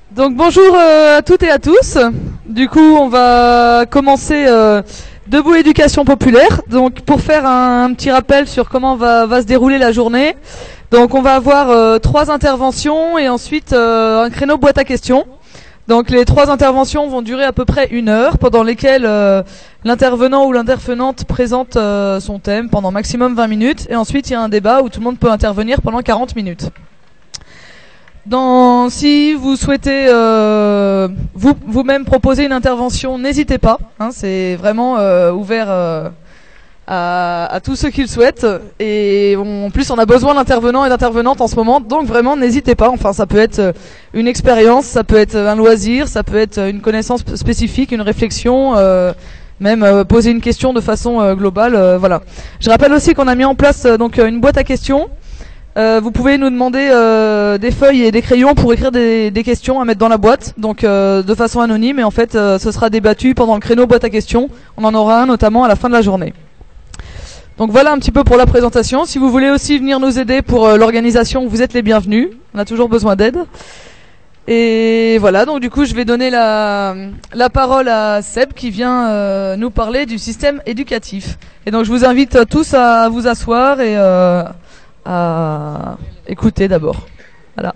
Donc bonjour à toutes et à tous. Du coup, on va commencer Debout Éducation Populaire. Donc pour faire un petit rappel sur comment va se dérouler la journée. Donc on va avoir 3 interventions et ensuite un créneau boîte à questions. Donc les 3 interventions vont durer à peu près 1 heure, pendant lesquelles l'intervenant ou l'intervenante présente son thème pendant maximum 20 minutes. Et ensuite il y a un débat où tout le monde peut intervenir pendant 40 minutes. Si vous souhaitez vous-même proposer une intervention, n'hésitez pas. C'est vraiment ouvert à tous ceux qui le souhaitent. Et en plus, on a besoin d'intervenants et d'intervenantes en ce moment. Donc vraiment, n'hésitez pas. Enfin, ça peut être une expérience, ça peut être un loisir, ça peut être une connaissance spécifique, une réflexion, même poser une question de façon globale. Voilà. Je rappelle aussi qu'on a mis en place donc une boîte à questions. Vous pouvez nous demander des feuilles et des crayons pour écrire des questions à mettre dans la boîte, donc de façon anonyme, et en fait ce sera débattu pendant le créneau boîte à questions. On en aura un notamment à la fin de la journée. Donc voilà un petit peu pour la présentation. Si vous voulez aussi venir nous aider pour l'organisation, vous êtes les bienvenus. On a toujours besoin d'aide. Et voilà, donc du coup je vais donner la parole à Seb qui vient nous parler du système éducatif. Et donc je vous invite tous à vous asseoir et à écouter d'abord. Voilà.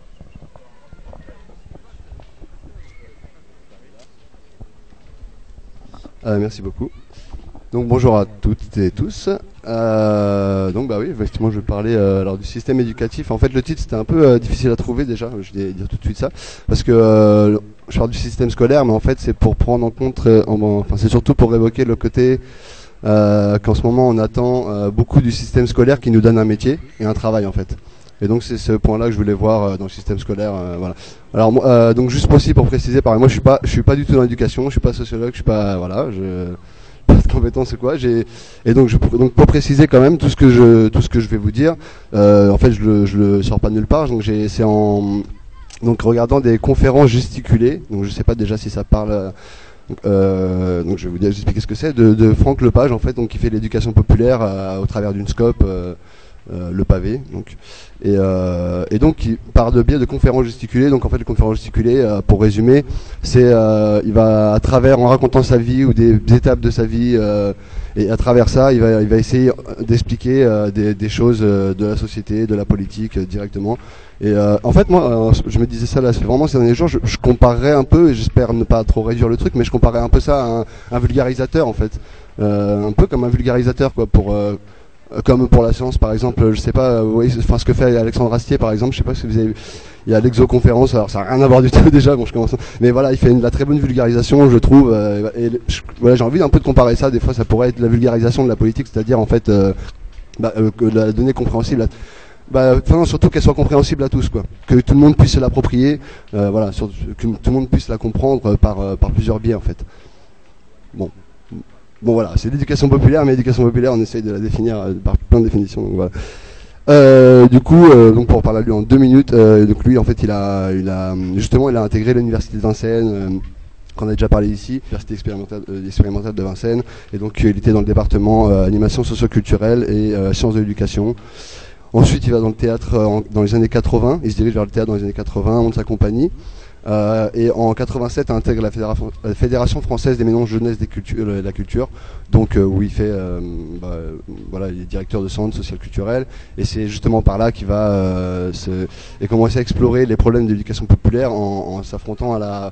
Merci beaucoup. Donc bonjour à toutes et tous. Donc bah oui, effectivement je vais parler alors du système éducatif. En fait le titre c'était un peu difficile à trouver déjà, je vais dire tout de suite ça, parce que je parle du système scolaire, mais en fait c'est pour prendre en compte, c'est surtout pour évoquer le côté qu'en ce moment on attend beaucoup du système scolaire qui nous donne un métier et un travail en fait. Et donc c'est ce point-là que je voulais voir dans le système scolaire. Voilà. Alors donc juste aussi pour préciser, pareil, moi je suis pas du tout dans l'éducation, je suis pas sociologue, je suis pas pas de compétences ou quoi. Et donc pour préciser quand même tout ce que je vais vous dire, en fait je le sors pas de nulle part. Donc c'est en regardant des conférences gesticulées. Donc je sais pas déjà si ça parle. Donc je vais vous expliquer ce que c'est de Franck Lepage en fait, donc qui fait l'éducation populaire au travers d'une scope, le pavé, donc et donc qui par le biais de conférences gesticulées. Donc en fait les conférences gesticulées, pour résumer, c'est il va à travers, en racontant sa vie ou des étapes de sa vie, et à travers ça il va essayer d'expliquer des choses de la société, de la politique directement. Et en fait moi je me disais ça là, c'est vraiment ces derniers jours, je comparerais un peu, et j'espère ne pas trop réduire le truc, mais je comparerais un peu ça à un vulgarisateur en fait, un peu comme un vulgarisateur quoi, comme pour la science par exemple. Je sais pas, vous voyez, ce que fait Alexandre Astier par exemple, je sais pas si vous avez, il y a l'exoconférence, alors ça n'a rien à voir du tout déjà, bon je commence, mais voilà, il fait de la très bonne vulgarisation je trouve, voilà, j'ai envie un peu de comparer ça. Des fois ça pourrait être la vulgarisation de la politique, c'est-à-dire en fait que la donnée compréhensible surtout qu'elle soit compréhensible à tous quoi, que tout le monde puisse se l'approprier, voilà, que tout le monde puisse la comprendre par plusieurs biais en fait. Bon voilà, c'est l'éducation populaire, mais l'éducation populaire on essaye de la définir par plein de définitions, donc voilà. Du coup, donc pour parler de lui en 2 minutes, donc lui en fait il a intégré l'université de Vincennes, qu'on a déjà parlé ici, l'université expérimentale de Vincennes, et donc il était dans le département animation socio-culturelle et sciences de l'éducation. Ensuite il va dans le théâtre dans les années 80, il se dirige vers le théâtre dans les années 80, monte sa compagnie. Et en 87 intègre la Fédération française des mélanges jeunesse de la culture, donc où il fait voilà, il est directeur de centre social culturel, et c'est justement par là qu'il va commencer à explorer les problèmes de l'éducation populaire en s'affrontant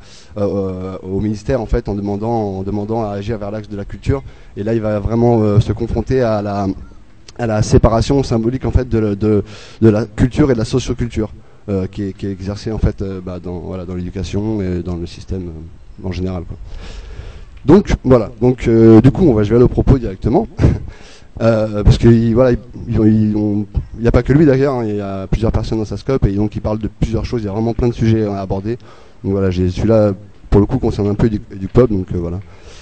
au ministère en fait, en demandant à agir vers l'axe de la culture. Et là il va vraiment se confronter à la séparation symbolique en fait de la culture et de la socioculture. Qui est exercé en fait dans l'éducation et dans le système en général quoi. Donc voilà, du coup je vais aller au propos directement. Parce que voilà, il n'y a pas que lui d'ailleurs, il y a plusieurs personnes dans sa scope, et donc il parle de plusieurs choses, il y a vraiment plein de sujets à aborder. Donc voilà, celui-là pour le coup concerne un peu du pop, donc voilà.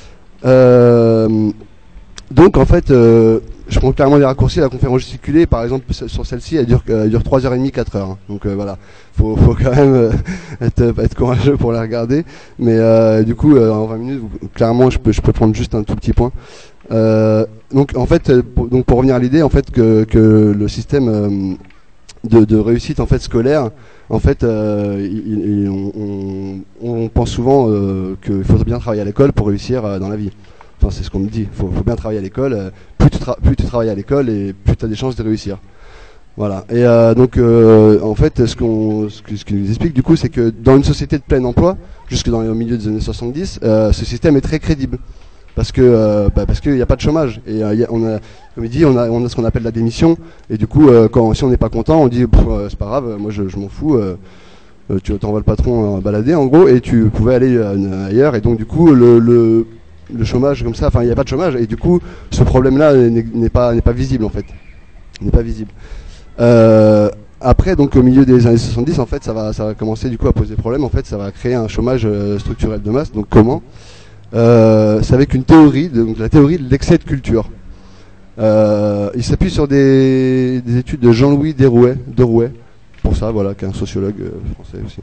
Donc en fait je prends clairement les raccourcis. La conférence gesticulée par exemple sur celle-ci elle dure 3h30, 4h, hein. Donc voilà, faut quand même être courageux pour la regarder, mais du coup en 20 minutes clairement je peux prendre juste un tout petit point. Donc en fait pour revenir à l'idée en fait que le système de réussite en fait scolaire, en fait, on pense souvent qu'il faut bien travailler à l'école pour réussir dans la vie. Enfin, c'est ce qu'on me dit. Faut bien travailler à l'école. Plus tu travailles à l'école et plus tu as des chances de réussir. Voilà. Et donc, en fait, ce qu'il nous explique du coup, c'est que dans une société de plein emploi, jusque dans le milieu des années 70, ce système est très crédible. Parce que parce qu'il n'y a pas de chômage et on a, comme il dit, on a ce qu'on appelle la démission et du coup si on n'est pas content on dit c'est pas grave, moi je m'en fous, tu t'envoies le patron balader en gros et tu pouvais aller ailleurs et donc du coup le chômage comme ça, enfin il n'y a pas de chômage et du coup ce problème là n'est pas visible en fait, n'est pas visible. Après donc au milieu des années 70 en fait ça va commencer du coup à poser problème, en fait ça va créer un chômage structurel de masse. Donc comment? C'est avec une théorie, donc la théorie de l'excès de culture. Il s'appuie sur des études de Jean-Louis Derouet, pour ça, voilà, qui est un sociologue français aussi.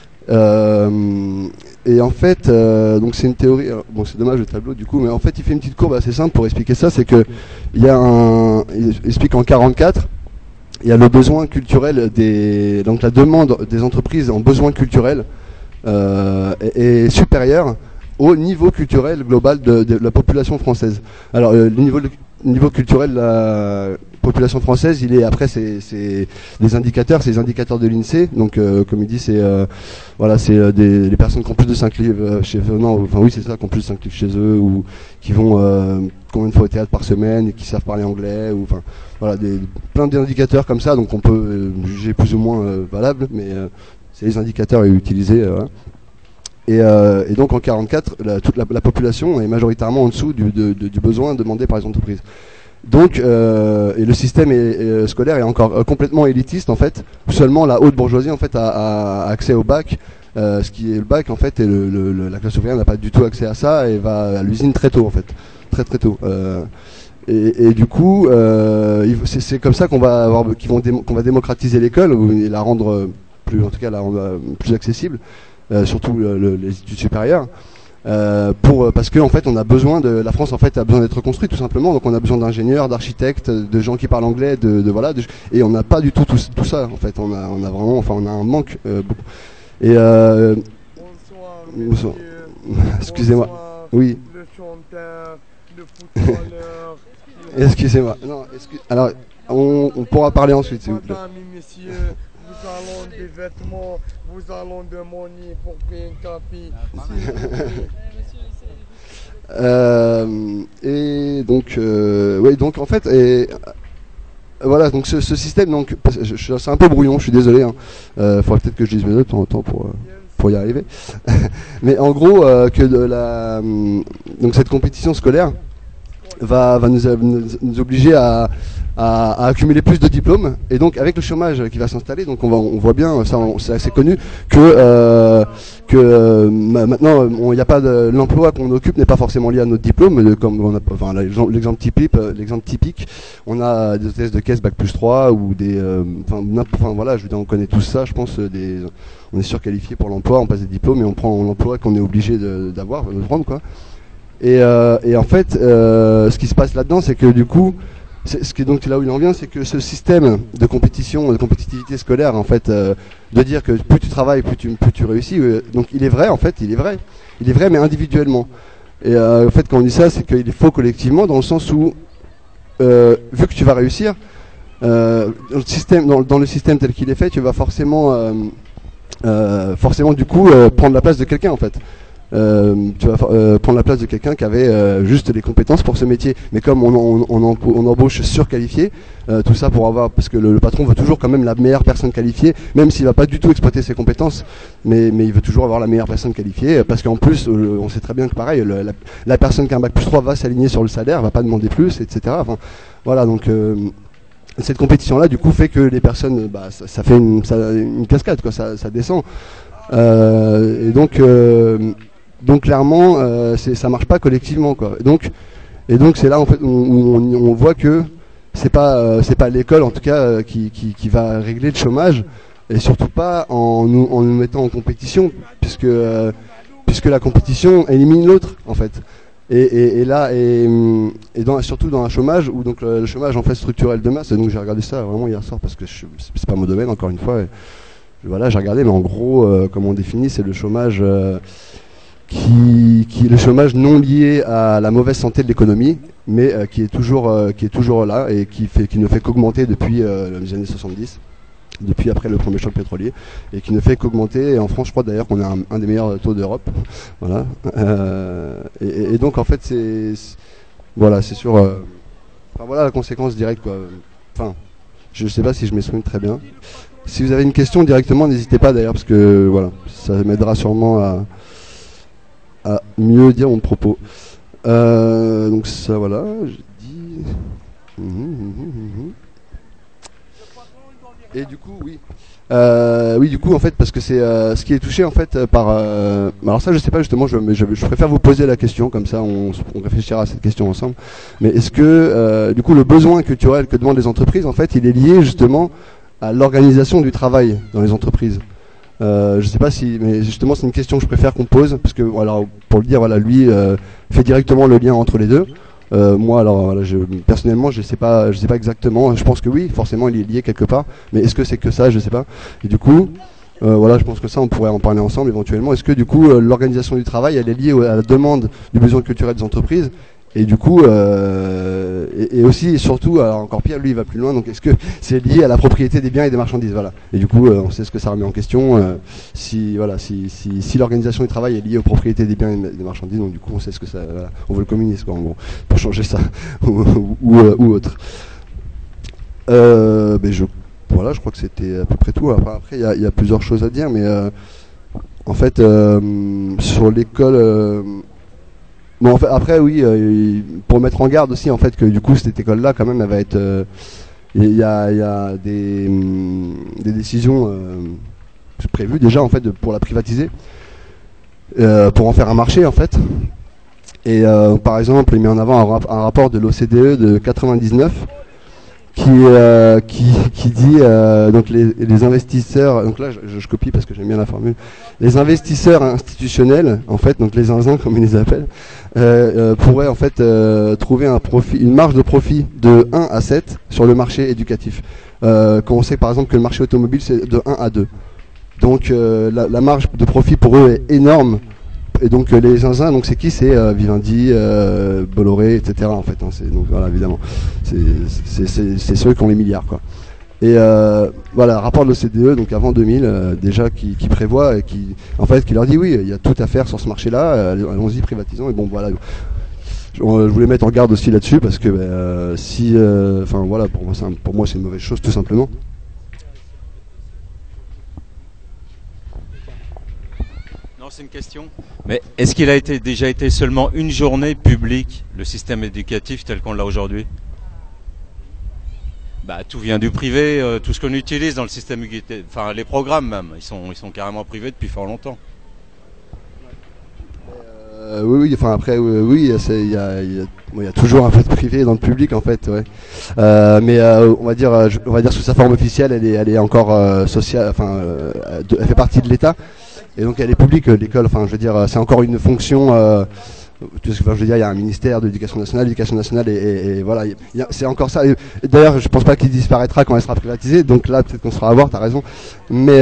Et en fait, donc c'est une théorie. Alors, bon, c'est dommage le tableau du coup, mais en fait, il fait une petite courbe assez simple pour expliquer ça. C'est que il explique en 44. Il y a le besoin culturel donc la demande des entreprises en besoin culturel est supérieure au niveau culturel global de la population française. Alors le niveau culturel de la population française, il est après c'est des indicateurs, c'est les indicateurs de l'INSEE. Donc comme il dit, c'est voilà, c'est les personnes qui ont plus de 5 livres chez eux, non, enfin oui c'est ça, qui ont plus de 5 livres chez eux ou qui vont combien de fois au théâtre par semaine et qui savent parler anglais ou enfin voilà, plein d'indicateurs comme ça, donc on peut juger plus ou moins valable, mais c'est les indicateurs à utiliser. Voilà. Et donc en 44, toute la population est majoritairement en dessous du besoin demandé par les entreprises. Donc, et le système scolaire est encore complètement élitiste en fait. Seulement la haute bourgeoisie en fait a accès au bac. Ce qui est le bac en fait, et la classe ouvrière n'a pas du tout accès à ça et va à l'usine très tôt en fait, très tôt. Et du coup, c'est comme ça qu'on va démocratiser l'école et la rendre plus accessible. Surtout les études supérieures, parce que en fait on a besoin la France en fait a besoin d'être construite tout simplement, donc on a besoin d'ingénieurs, d'architectes, de gens qui parlent anglais, et on n'a pas du tout ça en fait, on a vraiment, enfin on a un manque beaucoup. Et bonsoir. Excusez-moi. Bonsoir, oui. Le chanteur, le footballeur. Excusez-moi. Non, alors on pourra parler ensuite s'il vous plaît. Madame et messieurs, nous allons des vêtements, vous allons de money pour payer un tapis. Et donc, oui, donc en fait, voilà, donc ce système, donc, c'est un peu brouillon, je suis désolé. Faudrait peut-être que je dise mes notes de temps en temps pour y arriver. Mais en gros, donc cette compétition scolaire va nous obliger à accumuler plus de diplômes, et donc avec le chômage qui va s'installer, donc on voit bien, ça c'est assez connu, que maintenant il n'y a pas l'emploi qu'on occupe n'est pas forcément lié à notre diplôme, comme on a, enfin, l'exemple typique, on a des hôtesses de caisse bac+3 ou enfin voilà, je veux dire, on connaît tout ça, je pense, on est surqualifié pour l'emploi, on passe des diplômes et on prend l'emploi qu'on est obligé de prendre quoi. Et en fait, ce qui se passe là-dedans, c'est que du coup, donc là où il en vient, c'est que ce système de compétitivité scolaire, en fait, de dire que plus tu travailles, plus tu réussis, donc il est vrai, mais individuellement. Et en fait, quand on dit ça, c'est qu'il est faux collectivement, dans le sens où, vu que tu vas réussir, dans le système tel qu'il est fait, tu vas forcément du coup prendre la place de quelqu'un en fait. Tu vas prendre la place de quelqu'un qui avait juste les compétences pour ce métier. Mais comme on embauche surqualifié, tout ça parce que le patron veut toujours quand même la meilleure personne qualifiée, même s'il va pas du tout exploiter ses compétences, mais il veut toujours avoir la meilleure personne qualifiée, parce qu'en plus on sait très bien que pareil, la personne qui a un bac+3 va s'aligner sur le salaire, va pas demander plus, etc. Enfin, voilà, donc cette compétition là du coup fait que les personnes, ça fait une cascade quoi, ça descend, et donc clairement, ça marche pas collectivement quoi. Et donc c'est là en fait où on voit que c'est pas l'école en tout cas qui va régler le chômage, et surtout pas en nous mettant en compétition, puisque la compétition élimine l'autre en fait. Et là, surtout dans un chômage où donc le chômage en fait structurel de masse. Et donc j'ai regardé ça vraiment hier soir parce que c'est pas mon domaine encore une fois. Voilà, j'ai regardé, mais en gros, comme on définit, c'est le chômage le chômage non lié à la mauvaise santé de l'économie, mais qui est toujours là et qui ne fait qu'augmenter depuis les années 70. Depuis après le premier choc pétrolier, et qui ne fait qu'augmenter. Et en France, je crois d'ailleurs qu'on a un des meilleurs taux d'Europe. Voilà. Et donc en fait, c'est sur. Voilà la conséquence directe, quoi. Enfin, je sais pas si je m'exprime très bien. Si vous avez une question directement, n'hésitez pas d'ailleurs, parce que voilà, ça m'aidera sûrement à mieux dire mon propos. Donc ça, voilà, j'ai dit. Et du coup, oui, du coup, en fait, parce que c'est ce qui est touché en fait par. Alors ça, je sais pas justement. Je préfère vous poser la question, comme ça, on réfléchira à cette question ensemble. Mais est-ce que, du coup, le besoin culturel que demandent les entreprises, en fait, il est lié justement à l'organisation du travail dans les entreprises. Je sais pas si, mais justement, c'est une question que je préfère qu'on pose, parce que, voilà, pour le dire, voilà, lui fait directement le lien entre les deux. Moi, alors, voilà, personnellement, je sais pas exactement. Je pense que oui, forcément, il est lié quelque part. Mais est-ce que c'est que ça? Je sais pas. Et du coup, voilà, je pense que ça, on pourrait en parler ensemble éventuellement. Est-ce que du coup, l'organisation du travail, elle est liée à la demande du besoin culturel des entreprises? Et du coup, et aussi et surtout, alors encore pire, lui il va plus loin, donc est-ce que c'est lié à la propriété des biens et des marchandises, voilà. Et du coup, on sait ce que ça remet en question, si l'organisation du travail est liée aux propriétés des biens et des marchandises, donc du coup on sait ce que ça, voilà. On veut le communisme, quoi, en gros, pour changer ça, ou autre. Voilà, je crois que c'était à peu près tout. Après, il y a plusieurs choses à dire, mais en fait, sur l'école... Bon, en fait, après, oui, pour mettre en garde aussi, en fait, que du coup, cette école-là, quand même, elle va être... Il y a des décisions prévues déjà, en fait, pour la privatiser, pour en faire un marché, en fait. Et par exemple, il met en avant un rapport de l'OCDE de 99 qui dit donc les investisseurs, donc là je copie parce que j'aime bien la formule, les investisseurs institutionnels, en fait, donc les zinzins comme ils les appellent, pourraient en fait trouver une marge de profit de 1 à 7 sur le marché éducatif. Quand on sait par exemple que le marché automobile c'est de 1 à 2. Donc la marge de profit pour eux est énorme. Et donc les zinzins, donc c'est qui? C'est Vivendi, Bolloré, etc. en fait. Hein, donc voilà, évidemment, c'est ceux qui ont les milliards, quoi. Et voilà, rapport de l'OCDE, donc avant 2000, déjà qui prévoit et qui leur dit oui, il y a tout à faire sur ce marché-là. Allons-y, privatisons. Et bon, voilà. Je voulais mettre en garde aussi là-dessus parce que enfin voilà, pour moi c'est une mauvaise chose tout simplement. C'est une question. Mais est-ce qu'il a déjà été seulement une journée publique, le système éducatif tel qu'on l'a aujourd'hui? Bah, tout vient du privé, tout ce qu'on utilise dans le système éducatif, enfin les programmes même, ils sont carrément privés depuis fort longtemps. Oui, enfin après, oui, il y a toujours un peu de privé dans le public en fait, ouais. Mais on va dire sous sa forme officielle, elle est encore sociale, enfin, elle fait partie de l'État. Et donc elle est publique, l'école, enfin je veux dire, c'est encore une fonction, je veux dire, il y a un ministère de l'éducation nationale et voilà, c'est encore ça. Et d'ailleurs, je pense pas qu'il disparaîtra quand elle sera privatisée, donc là peut-être qu'on sera à voir, t'as raison. Mais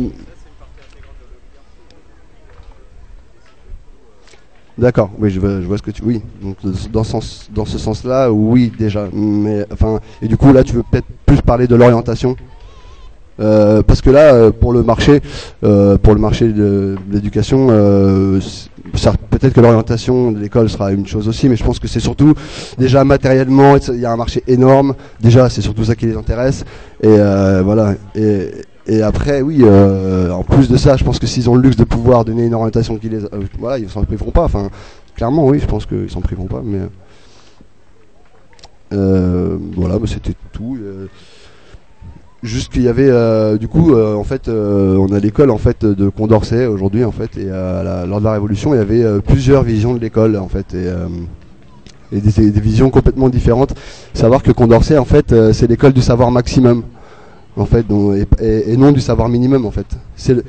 d'accord, oui, je vois ce que tu... Oui, donc dans ce sens-là, oui, déjà. Mais, enfin, et du coup, là, tu veux peut-être plus parler de l'orientation parce que là, pour le marché de l'éducation, peut-être que l'orientation de l'école sera une chose aussi, mais je pense que c'est surtout, déjà matériellement, il y a un marché énorme, déjà c'est surtout ça qui les intéresse, et voilà, et après, oui, en plus de ça, je pense que s'ils ont le luxe de pouvoir donner une orientation qui les... voilà, ils s'en priveront pas, enfin, clairement, oui, je pense qu'ils s'en priveront pas, mais... voilà, bah, c'était tout. Juste qu'il y avait du coup en fait on a l'école en fait de Condorcet aujourd'hui en fait et lors de la Révolution il y avait plusieurs visions de l'école en fait et des visions complètement différentes. Savoir que Condorcet en fait c'est l'école du savoir maximum en fait et non du savoir minimum en fait.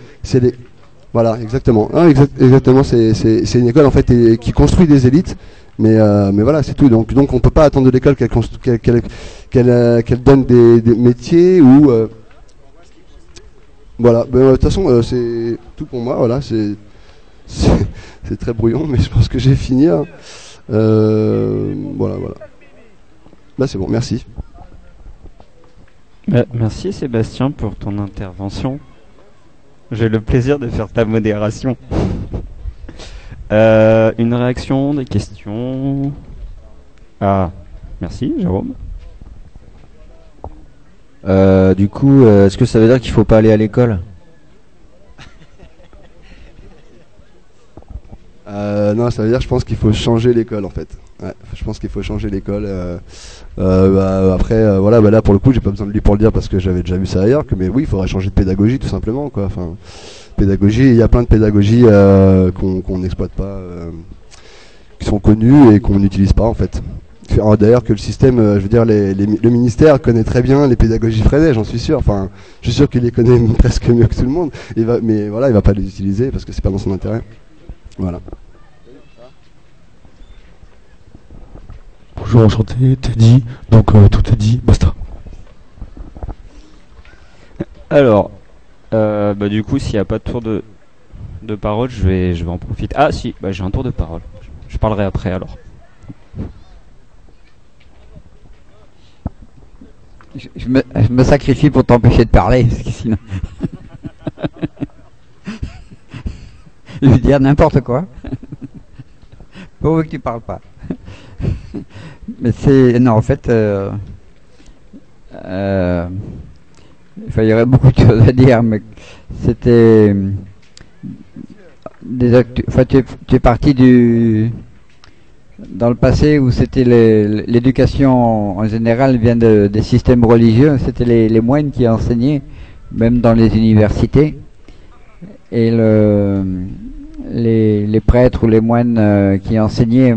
Voilà exactement. Exactement c'est une école en fait qui construit des élites Mais voilà, c'est tout. Donc on peut pas attendre de l'école qu'elle donne des métiers ou voilà. De toute façon, c'est tout pour moi. Voilà, c'est très brouillon, mais je pense que j'ai fini. Hein. Voilà. Bah c'est bon, merci. Merci Sébastien pour ton intervention. J'ai le plaisir de faire ta modération. Une réaction, des questions? Ah, merci Jérôme. Du coup, est-ce que ça veut dire qu'il faut pas aller à l'école? Non, ça veut dire, je pense qu'il faut changer l'école en fait. Ouais, je pense qu'il faut changer l'école. Après, voilà, là pour le coup, j'ai pas besoin de lui pour le dire parce que j'avais déjà vu ça ailleurs. Mais oui, il faudrait changer de pédagogie tout simplement, quoi. Enfin, pédagogie, il y a plein de pédagogies qu'on n'exploite pas, qui sont connues et qu'on n'utilise pas en fait. D'ailleurs que le système, je veux dire, le ministère connaît très bien les pédagogies Freinet, j'en suis sûr. Enfin, je suis sûr qu'il les connaît presque mieux que tout le monde. Mais voilà, il va pas les utiliser parce que c'est pas dans son intérêt. Voilà. Bonjour, enchanté, Teddy. Donc tout est dit, basta. Alors, du coup, s'il n'y a pas de tour de parole, je vais en profiter. Ah si, j'ai un tour de parole. Je parlerai après alors. Je me sacrifie pour t'empêcher de parler, parce que sinon... je vais dire n'importe quoi. Pourvu que tu parles pas. Mais c'est... Non, en fait... il y aurait beaucoup de choses à dire, mais c'était... Enfin, tu es parti dans le passé où c'était l'éducation en général vient des systèmes religieux, c'était les moines qui enseignaient, même dans les universités. Et les prêtres ou les moines qui enseignaient,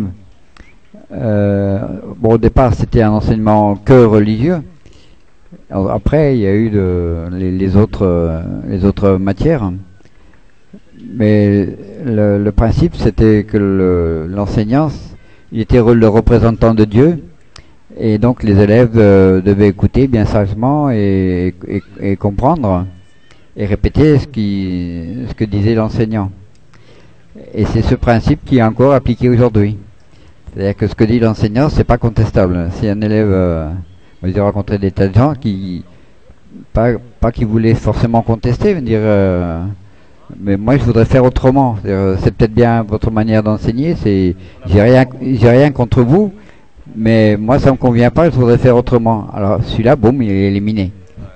au départ c'était un enseignement que religieux. Alors, après il y a eu les autres matières. Mais le principe c'était que l'enseignant il était le représentant de Dieu, et donc les élèves devaient écouter bien sagement et comprendre et répéter ce que disait l'enseignant. Et c'est ce principe qui est encore appliqué aujourd'hui. C'est-à-dire que ce que dit l'enseignant, c'est pas contestable. Si un élève, j'ai rencontré des tas de gens qui pas qui voulaient forcément contester, dire mais moi je voudrais faire autrement. C'est peut-être bien votre manière d'enseigner, j'ai rien contre vous, mais moi ça me convient pas, je voudrais faire autrement. Alors celui-là, boum, il est éliminé.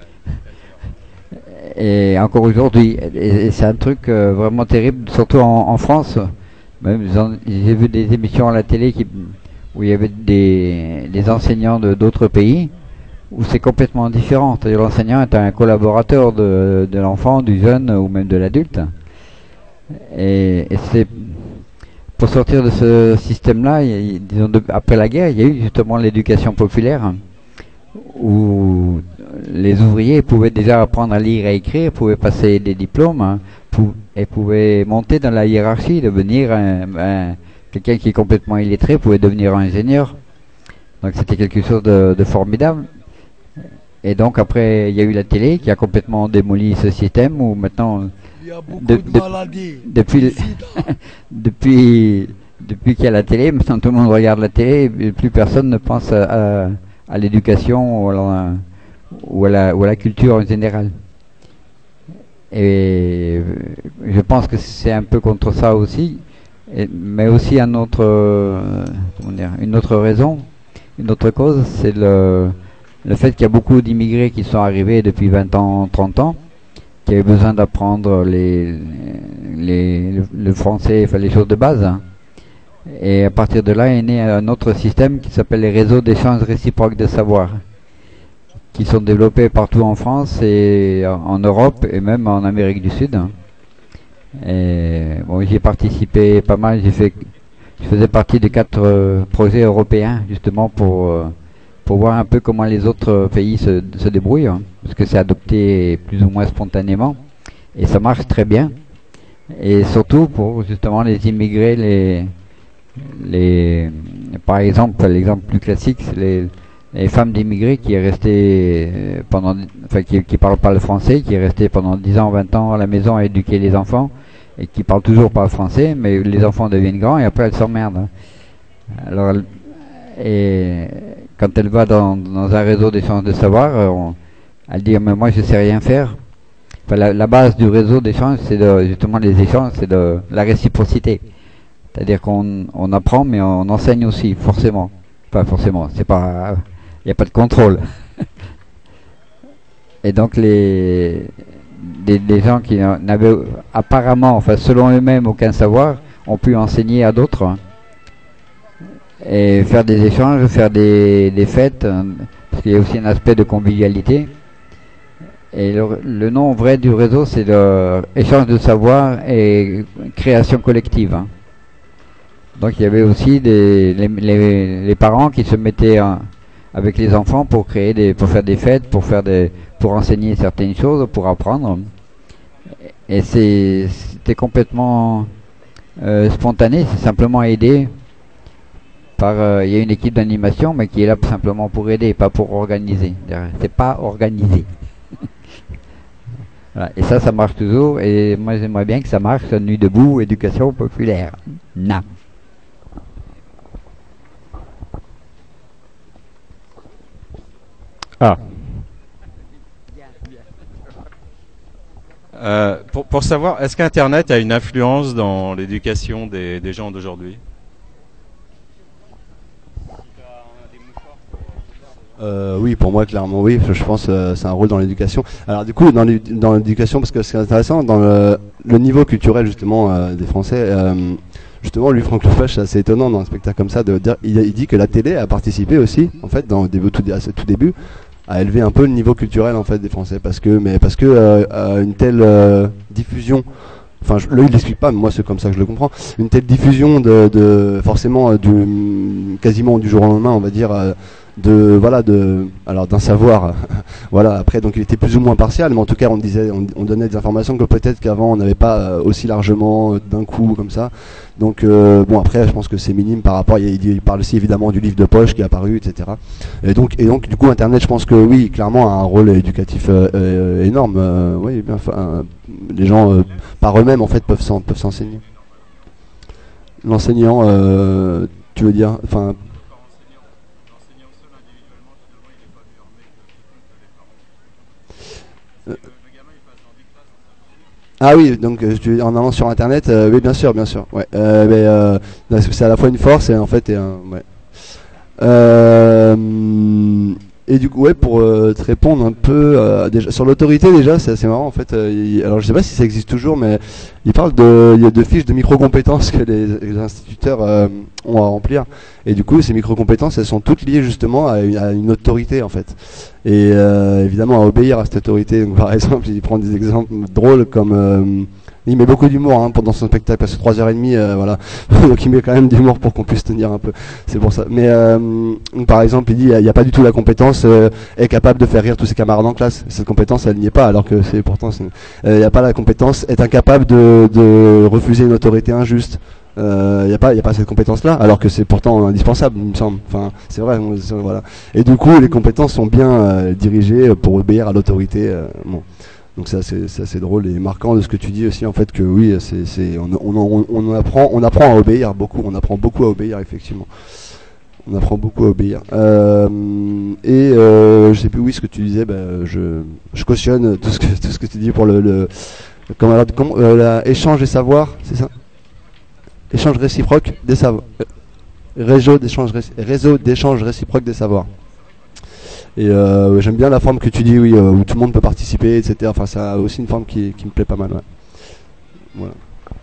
Et encore aujourd'hui, et c'est un truc vraiment terrible, surtout en France. Même j'ai vu des émissions à la télé où il y avait des enseignants d'autres pays où c'est complètement différent. C'est-à-dire l'enseignant est un collaborateur de l'enfant, du jeune ou même de l'adulte. Et c'est pour sortir de ce système-là, disons après la guerre, il y a eu justement l'éducation populaire où les ouvriers pouvaient déjà apprendre à lire et à écrire, pouvaient passer des diplômes et pouvaient monter dans la hiérarchie, devenir quelqu'un qui est complètement illettré pouvait devenir ingénieur. Donc c'était quelque chose de formidable. Et donc après, il y a eu la télé qui a complètement démoli ce système où maintenant, il y a beaucoup de maladies. Depuis qu'il y a la télé, maintenant tout le monde regarde la télé et plus personne ne pense à l'éducation ou à la culture en général. Et je pense que c'est un peu contre ça aussi, mais aussi une autre raison, une autre cause, c'est le fait qu'il y a beaucoup d'immigrés qui sont arrivés depuis 20 ans, 30 ans, qui avaient besoin d'apprendre le français, enfin les choses de base. Hein. Et à partir de là est né un autre système qui s'appelle les réseaux d'échange réciproque de savoir, qui sont développés partout en France et en Europe et même en Amérique du Sud. Et bon, j'y ai participé pas mal. Je faisais partie de 4 projets européens justement pour voir un peu comment les autres pays se débrouillent, hein, parce que c'est adopté plus ou moins spontanément et ça marche très bien. Et surtout pour justement les immigrés, Par exemple, l'exemple plus classique, c'est les femmes d'immigrés qui est restée qui parlent pas le français, qui est restée pendant 10 ans, 20 ans à la maison à éduquer les enfants, et qui parlent toujours pas le français, mais les enfants deviennent grands et après elles s'emmerdent. Alors, et quand elle va dans un réseau d'échange de savoir, elle dit mais moi je sais rien faire. Enfin, la base du réseau d'échange, c'est justement les échanges, c'est de la réciprocité. C'est-à-dire qu'on apprend, mais on enseigne aussi, forcément. Pas forcément, il n'y a pas de contrôle. Et donc des gens qui n'avaient apparemment, enfin selon eux-mêmes, aucun savoir, ont pu enseigner à d'autres. Hein. Et faire des échanges, faire des fêtes, parce qu'il y a aussi un aspect de convivialité. Et le nom vrai du réseau, c'est l'échange de savoir et création collective. Hein. Donc il y avait aussi les parents qui se mettaient avec les enfants pour faire des fêtes, pour enseigner certaines choses, pour apprendre. Et c'était complètement spontané, c'est simplement aidé par. Il y a une équipe d'animation, mais qui est là simplement pour aider, pas pour organiser. C'est pas organisé. Voilà. Et ça marche toujours. Et moi j'aimerais bien que ça marche. Nuit debout, éducation populaire. Non. Ah. Pour savoir, est-ce qu'Internet a une influence dans l'éducation des gens d'aujourd'hui? Oui, pour moi, clairement, oui. Je pense que c'est un rôle dans l'éducation. Alors, du coup, dans l'éducation, parce que c'est intéressant, dans le niveau culturel, justement, des Français, justement, lui, Franck Lepage, c'est assez étonnant dans un spectacle comme ça, de dire, il dit que la télé a participé aussi, en fait, à ce tout début, à élever un peu le niveau culturel, en fait, des Français. Parce que une telle diffusion. Enfin, il l'explique pas, mais moi c'est comme ça que je le comprends. Une telle diffusion forcément quasiment du jour au lendemain, on va dire, alors d'un savoir, voilà. Après, donc il était plus ou moins partial, mais en tout cas, on donnait des informations que peut-être qu'avant on n'avait pas aussi largement d'un coup comme ça. Donc bon, après, je pense que c'est minime par rapport. Il parle aussi évidemment du livre de poche qui est apparu, etc. Et donc du coup, Internet, je pense que oui, clairement, a un rôle éducatif énorme. Oui, bien, les gens par eux-mêmes en fait peuvent s'enseigner. L'enseignant, tu veux dire, enfin. Ah oui, donc en allant sur Internet, oui, bien sûr, ouais. C'est à la fois une force et en fait, ouais. Et du coup, ouais, pour te répondre un peu déjà, sur l'autorité, déjà, c'est assez marrant en fait. Alors, je sais pas si ça existe toujours, mais il parle de fiches de micro-compétences que les instituteurs ont à remplir. Et du coup, ces micro-compétences, elles sont toutes liées justement à une autorité en fait. Et évidemment à obéir à cette autorité. Donc, par exemple, il prend des exemples drôles comme il met beaucoup d'humour pendant son spectacle, parce que 3h30, voilà. Donc il met quand même d'humour pour qu'on puisse tenir un peu. C'est pour ça. Mais par exemple, il dit il n'y a pas du tout la compétence est capable de faire rire tous ses camarades en classe. Cette compétence, elle n'y est pas, alors que c'est pourtant il n'y a pas la compétence est incapable de refuser une autorité injuste. Il n'y a pas cette compétence-là, alors que c'est pourtant indispensable, il me semble. Enfin, c'est vrai, voilà. Et du coup, les compétences sont bien dirigées pour obéir à l'autorité. Bon. Donc c'est assez drôle et marquant de ce que tu dis aussi, en fait, que oui, on apprend à obéir beaucoup, on apprend beaucoup à obéir, effectivement. On apprend beaucoup à obéir. Je sais plus, oui, ce que tu disais, je cautionne tout ce que tu dis pour l'échange des savoirs, c'est ça? Échange réciproque des savoirs. Réseau d'échange réciproque des savoirs. Et j'aime bien la forme que tu dis, oui, où tout le monde peut participer, etc. Enfin, ça a aussi une forme qui me plaît pas mal. Ouais. Voilà.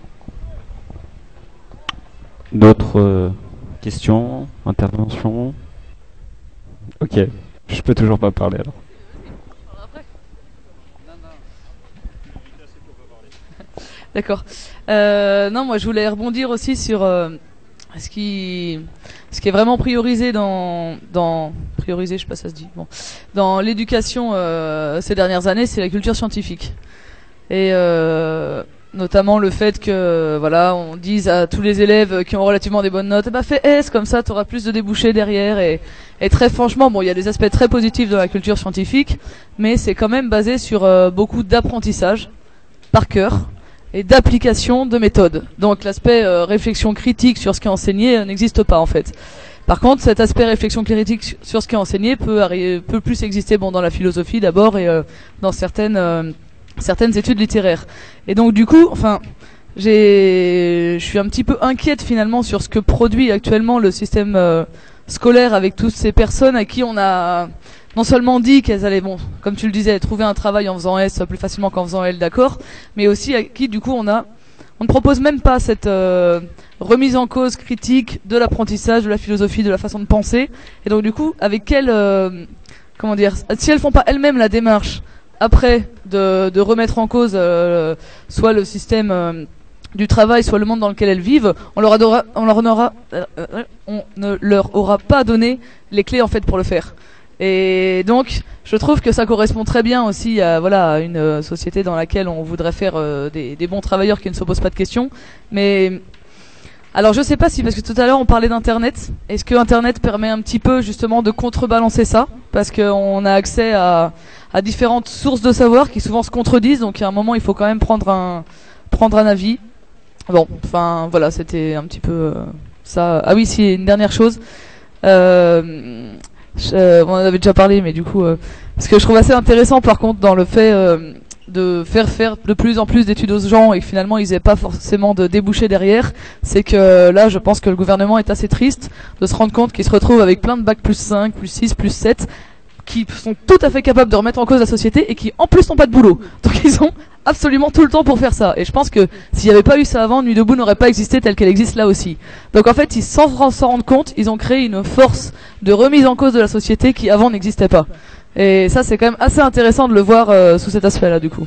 D'autres questions, interventions? Ok, je peux toujours pas parler alors. D'accord. Non, moi je voulais rebondir aussi sur ce qui est vraiment priorisé priorisé, je sais pas si ça se dit. Bon, dans l'éducation ces dernières années, c'est la culture scientifique. Et notamment le fait que voilà, on dise à tous les élèves qui ont relativement des bonnes notes, bah fais S, comme ça tu auras plus de débouchés derrière. Et très franchement, bon, il y a des aspects très positifs dans la culture scientifique, mais c'est quand même basé sur beaucoup d'apprentissage par cœur et d'application de méthodes. Donc l'aspect réflexion critique sur ce qui est enseigné n'existe pas en fait. Par contre, cet aspect réflexion critique sur ce qui est enseigné peut plus exister dans la philosophie d'abord et dans certaines études littéraires. Et donc du coup, je suis un petit peu inquiète finalement sur ce que produit actuellement le système scolaire avec toutes ces personnes à qui on a non seulement dit qu'elles allaient, comme tu le disais, trouver un travail en faisant S plus facilement qu'en faisant L, d'accord, mais aussi à qui du coup on ne propose même pas cette remise en cause critique de l'apprentissage, de la philosophie, de la façon de penser. Et donc du coup, avec quelle, si elles font pas elles-mêmes la démarche après de remettre en cause soit le système du travail, soit le monde dans lequel elles vivent, on ne leur aura pas donné les clés en fait pour le faire. Et donc, je trouve que ça correspond très bien aussi à une société dans laquelle on voudrait faire des bons travailleurs qui ne se posent pas de questions. Mais alors, je sais pas si, parce que tout à l'heure on parlait d'Internet, est-ce que Internet permet un petit peu justement de contrebalancer ça, parce qu'on a accès à différentes sources de savoir qui souvent se contredisent. Donc, à un moment, il faut quand même prendre un avis. Bon, voilà, c'était un petit peu ça. Ah oui, si, une dernière chose. On en avait déjà parlé, mais du coup, ce que je trouve assez intéressant par contre dans le fait de faire de plus en plus d'études aux gens et que finalement ils aient pas forcément de débouchés derrière, c'est que là je pense que le gouvernement est assez triste de se rendre compte qu'il se retrouve avec plein de bac plus 5, plus 6, plus 7 qui sont tout à fait capables de remettre en cause la société et qui en plus n'ont pas de boulot. Donc ils ont absolument tout le temps pour faire ça. Et je pense que s'il n'y avait pas eu ça avant, Nuit debout n'aurait pas existé telle qu'elle existe là aussi. Donc en fait, sans s'en rendre compte, ils ont créé une force de remise en cause de la société qui avant n'existait pas. Et ça, c'est quand même assez intéressant de le voir sous cet aspect-là, du coup.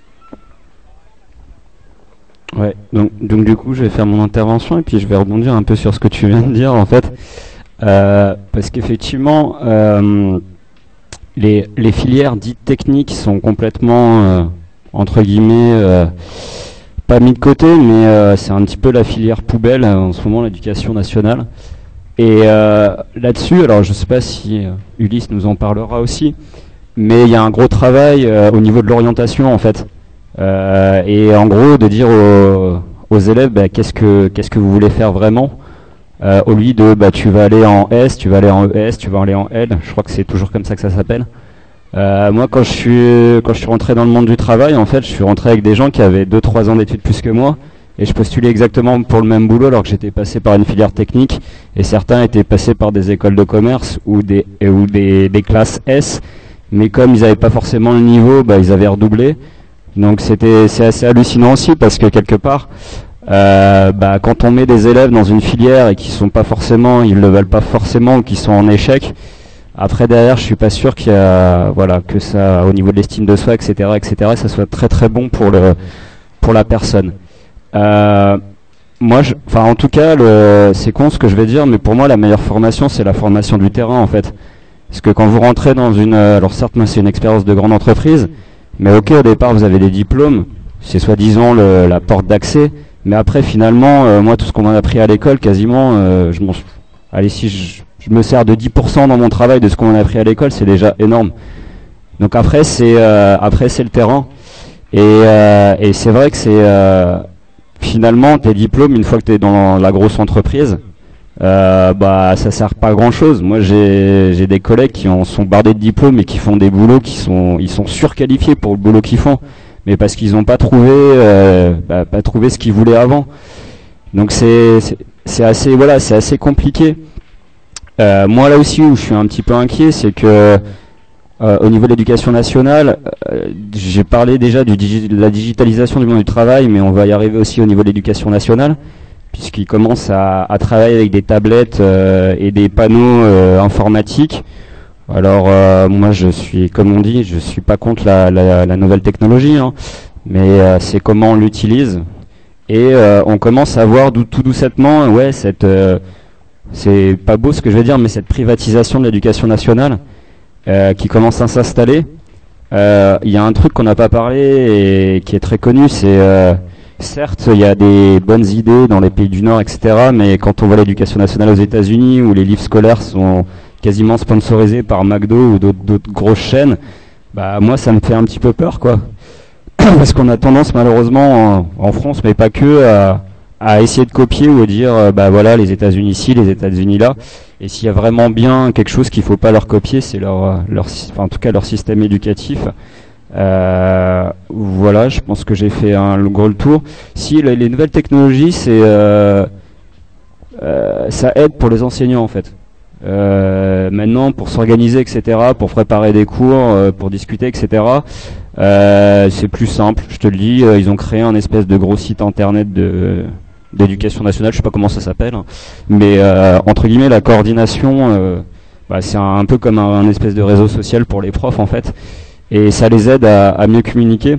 Ouais, donc du coup, je vais faire mon intervention et puis je vais rebondir un peu sur ce que tu viens de dire, en fait. Parce qu'effectivement, les filières dites techniques sont complètement, entre guillemets, pas mis de côté, mais c'est un petit peu la filière poubelle en ce moment, l'éducation nationale. Et là-dessus, alors je sais pas si Ulysse nous en parlera aussi, mais il y a un gros travail au niveau de l'orientation en fait. Et en gros de dire aux élèves qu'est-ce que vous voulez faire vraiment, au lieu de tu vas aller en S, tu vas aller en ES, tu vas aller en L, je crois que c'est toujours comme ça que ça s'appelle. Moi quand je suis rentré dans le monde du travail, en fait je suis rentré avec des gens qui avaient 2-3 ans d'études plus que moi. Et je postulais exactement pour le même boulot alors que j'étais passé par une filière technique et certains étaient passés par des écoles de commerce ou des classes S, mais comme ils n'avaient pas forcément le niveau, ils avaient redoublé. Donc c'est assez hallucinant aussi parce que quelque part, quand on met des élèves dans une filière et qu'ils ne le veulent pas forcément ou qu'ils sont en échec, après derrière je suis pas sûr qu'il y a que ça au niveau de l'estime de soi, etc., ça soit très très bon pour la personne. En tout cas, c'est con ce que je vais dire, mais pour moi, la meilleure formation, c'est la formation du terrain, en fait. Parce que quand vous rentrez dans alors certes, moi, c'est une expérience de grande entreprise, mais ok, au départ, vous avez des diplômes, c'est soi-disant la porte d'accès, mais après, finalement, moi, tout ce qu'on m'a appris à l'école, quasiment, si je me sers de 10% dans mon travail de ce qu'on m'a appris à l'école, c'est déjà énorme. Donc après, c'est le terrain. Et c'est vrai que c'est finalement tes diplômes, une fois que tu es dans la grosse entreprise, ça sert pas à grand chose. Moi j'ai des collègues qui en sont bardés de diplômes et qui font des boulots ils sont surqualifiés pour le boulot qu'ils font, mais parce qu'ils n'ont pas trouvé ce qu'ils voulaient avant. Donc c'est assez compliqué. Moi là aussi où je suis un petit peu inquiet, c'est que au niveau de l'éducation nationale, j'ai parlé déjà de la digitalisation du monde du travail, mais on va y arriver aussi au niveau de l'éducation nationale, puisqu'ils commencent à travailler avec des tablettes et des panneaux informatiques. Alors moi je suis, comme on dit, je suis pas contre la nouvelle technologie, mais c'est comment on l'utilise. Et on commence à voir tout doucettement, c'est pas beau ce que je vais dire, mais cette privatisation de l'éducation nationale qui commence à s'installer. Il y a un truc qu'on n'a pas parlé et qui est très connu, c'est certes, il y a des bonnes idées dans les pays du Nord, etc. Mais quand on voit l'éducation nationale aux États-Unis, où les livres scolaires sont quasiment sponsorisés par McDo ou d'autres grosses chaînes, bah moi ça me fait un petit peu peur, quoi. Parce qu'on a tendance malheureusement en France, mais pas que, à essayer de copier ou à dire bah voilà, les États-Unis ici, les États-Unis là. Et s'il y a vraiment bien quelque chose qu'il faut pas leur copier, c'est enfin, en tout cas leur système éducatif. Voilà, je pense que j'ai fait un gros tour. Si les nouvelles technologies, ça aide pour les enseignants en fait. Maintenant, pour s'organiser, etc., pour préparer des cours, pour discuter, etc., c'est plus simple. Je te le dis, ils ont créé un espèce de gros site internet d'éducation nationale, je sais pas comment ça s'appelle, hein, mais entre guillemets, la coordination, c'est un peu comme un espèce de réseau social pour les profs en fait. Et ça les aide à mieux communiquer.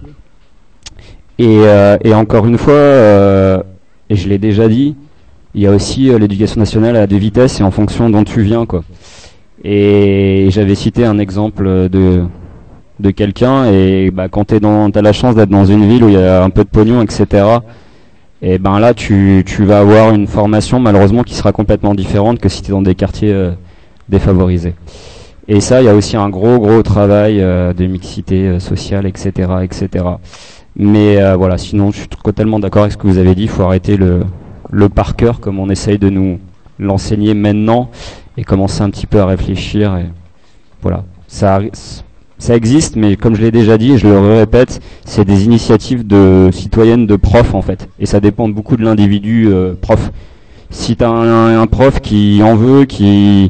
Et encore une fois, et je l'ai déjà dit, il y a aussi l'éducation nationale à deux vitesses et en fonction d'où tu viens, quoi. Et j'avais cité un exemple de quelqu'un, et bah, quand t'as la chance d'être dans une ville où il y a un peu de pognon, etc., et ben là tu vas avoir une formation malheureusement qui sera complètement différente que si tu es dans des quartiers défavorisés. Et ça, il y a aussi un gros travail de mixité sociale, etc., etc. Mais voilà, sinon, je suis totalement d'accord avec ce que vous avez dit. Il faut arrêter le par cœur, comme on essaye de nous l'enseigner maintenant, et commencer un petit peu à réfléchir. Et voilà, ça existe, mais comme je l'ai déjà dit, et je le répète, c'est des initiatives citoyennes de profs en fait. Et ça dépend beaucoup de l'individu prof. Si tu as un prof qui en veut, qui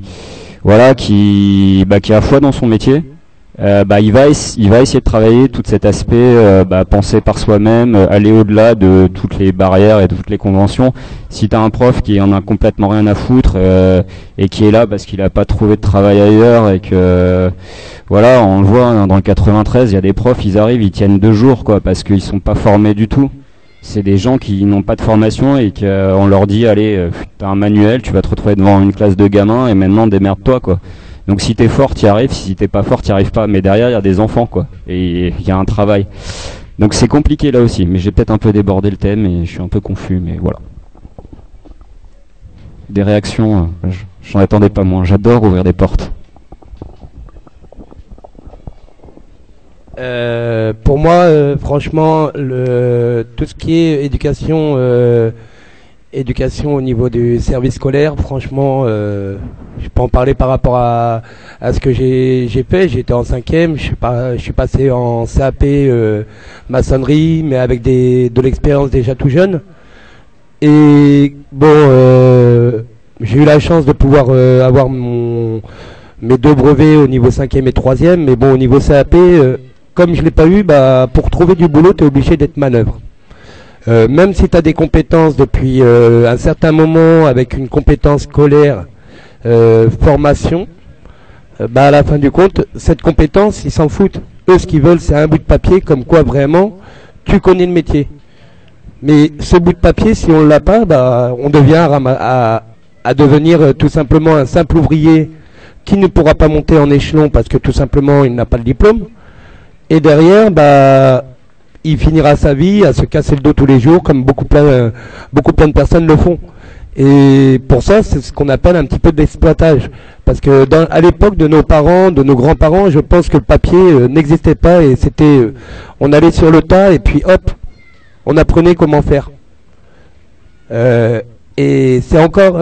a foi dans son métier, il va essayer de travailler tout cet aspect, penser par soi-même, aller au-delà de toutes les barrières et de toutes les conventions. Si t'as un prof qui en a complètement rien à foutre et qui est là parce qu'il a pas trouvé de travail ailleurs et que voilà, on le voit hein, dans le 93, il y a des profs, ils arrivent, ils tiennent 2 jours quoi, parce qu'ils sont pas formés du tout. C'est des gens qui n'ont pas de formation et qu'on leur dit allez, t'as un manuel, tu vas te retrouver devant une classe de gamins et maintenant démerde-toi quoi. Donc si t'es fort, t'y arrives, si t'es pas fort, t'y arrives pas. Mais derrière, il y a des enfants quoi, et il y a un travail. Donc c'est compliqué là aussi. Mais j'ai peut-être un peu débordé le thème et je suis un peu confus, mais voilà. Des réactions, j'en attendais pas moins. J'adore ouvrir des portes. Pour moi, franchement, tout ce qui est éducation au niveau du service scolaire, franchement, je peux en parler par rapport à ce que j'ai fait. J'étais en 5e, je suis passé en CAP maçonnerie, mais avec de l'expérience déjà tout jeune. Et bon, j'ai eu la chance de pouvoir avoir mes 2 brevets au niveau 5e et 3e, mais bon, au niveau CAP, comme je l'ai pas eu, pour trouver du boulot, tu es obligé d'être manœuvre. Même si tu as des compétences depuis un certain moment, avec une compétence scolaire, formation, à la fin du compte, cette compétence, ils s'en foutent. Eux, ce qu'ils veulent, c'est un bout de papier, comme quoi vraiment, tu connais le métier. Mais ce bout de papier, si on ne l'a pas, on devient à devenir tout simplement un simple ouvrier qui ne pourra pas monter en échelon parce que tout simplement, il n'a pas le diplôme. Et derrière, il finira sa vie à se casser le dos tous les jours, comme beaucoup plein de personnes le font. Et pour ça, c'est ce qu'on appelle un petit peu de l'exploitage. Parce que à l'époque de nos parents, de nos grands-parents, je pense que le papier n'existait pas et c'était, on allait sur le tas et puis hop, on apprenait comment faire. Et c'est encore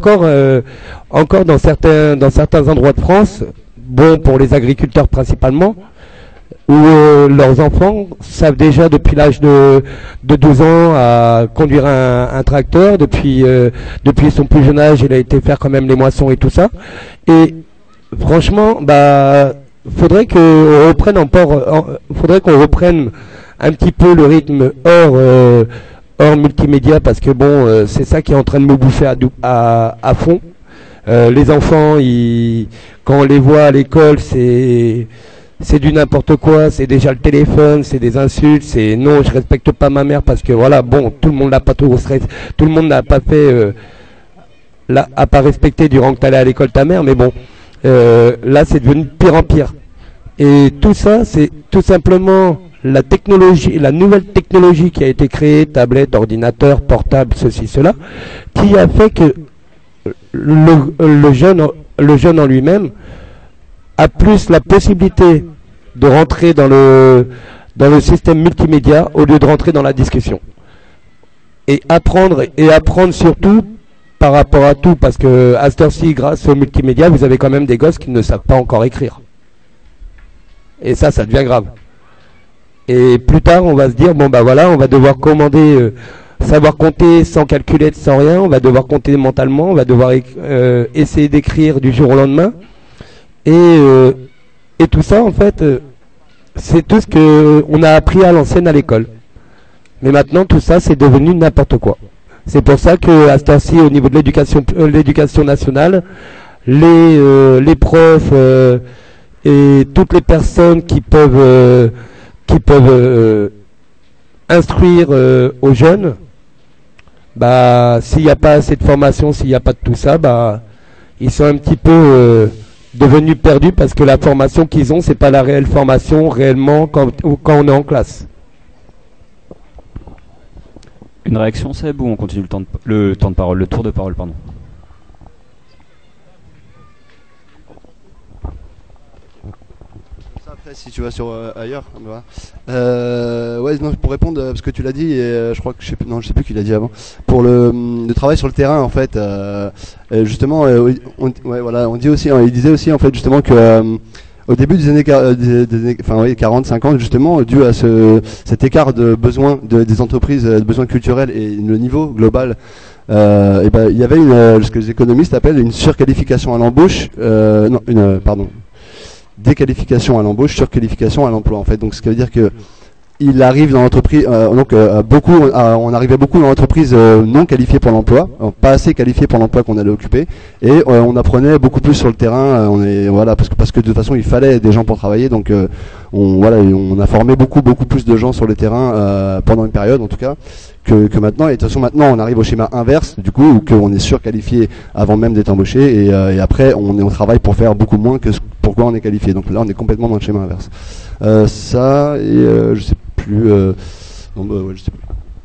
dans certains endroits de France, bon pour les agriculteurs principalement, où leurs enfants savent déjà depuis l'âge de 12 ans à conduire un tracteur. Depuis son plus jeune âge, il a été faire quand même les moissons et tout ça. Et franchement, faudrait qu'on reprenne un petit peu le rythme hors multimédia, parce que bon, c'est ça qui est en train de me bouffer à fond. Les enfants, quand on les voit à l'école, c'est du n'importe quoi, c'est déjà le téléphone, c'est des insultes, c'est non, je respecte pas ma mère parce que voilà, bon, tout le monde n'a pas tout le monde n'a pas fait a pas respecté durant que t'allais à l'école ta mère, mais bon, là c'est devenu de pire en pire. Et tout ça, c'est tout simplement la technologie, la nouvelle technologie qui a été créée, tablette, ordinateur, portable, ceci, cela, qui a fait que le jeune en lui-même a plus la possibilité de rentrer dans le système multimédia au lieu de rentrer dans la discussion. Et apprendre surtout par rapport à tout, parce que à cette heure-ci, grâce au multimédia, vous avez quand même des gosses qui ne savent pas encore écrire. Et ça devient grave. Et plus tard, on va se dire, bon bah voilà, on va devoir commander, savoir compter sans calculette, sans rien, on va devoir compter mentalement, on va devoir essayer d'écrire du jour au lendemain. Et tout ça, en fait, c'est tout ce qu'on a appris à l'ancienne à l'école. Mais maintenant, tout ça, c'est devenu n'importe quoi. C'est pour ça qu'à cette heure-ci, au niveau de l'éducation nationale, les profs et toutes les personnes qui peuvent instruire aux jeunes, bah, s'il n'y a pas assez de formation, s'il n'y a pas de tout ça, bah, ils sont un petit peu devenus perdus parce que la formation qu'ils ont, c'est pas la réelle formation réellement quand on est en classe. Une réaction, Seb, ou on continue le tour de parole, pardon. Après, si tu vas sur ailleurs, voilà. Ouais, non, pour répondre à ce que tu l'as dit, et je crois que je sais plus qui l'a dit avant. Pour le travail sur le terrain, en fait, justement, on dit aussi, il disait aussi en fait justement que au début des années 40, 50, justement, dû à cet écart de besoins des entreprises, de besoins culturels et le niveau global, il y avait ce que les économistes appellent une surqualification à l'embauche, déqualification à l'embauche, surqualification à l'emploi, en fait. Donc, ce qui veut dire que il arrive dans l'entreprise, on arrivait beaucoup dans l'entreprise non qualifiée pour l'emploi, pas assez qualifiée pour l'emploi qu'on allait occuper, et on apprenait beaucoup plus sur le terrain. Parce que de toute façon il fallait des gens pour travailler, donc on a formé beaucoup plus de gens sur le terrain pendant une période en tout cas que maintenant. Et de toute façon maintenant on arrive au schéma inverse du coup où qu'on est surqualifié avant même d'être embauché et après on travaille pour faire beaucoup moins que pourquoi on est qualifié. Donc là on est complètement dans le schéma inverse. Je sais plus. Je sais plus.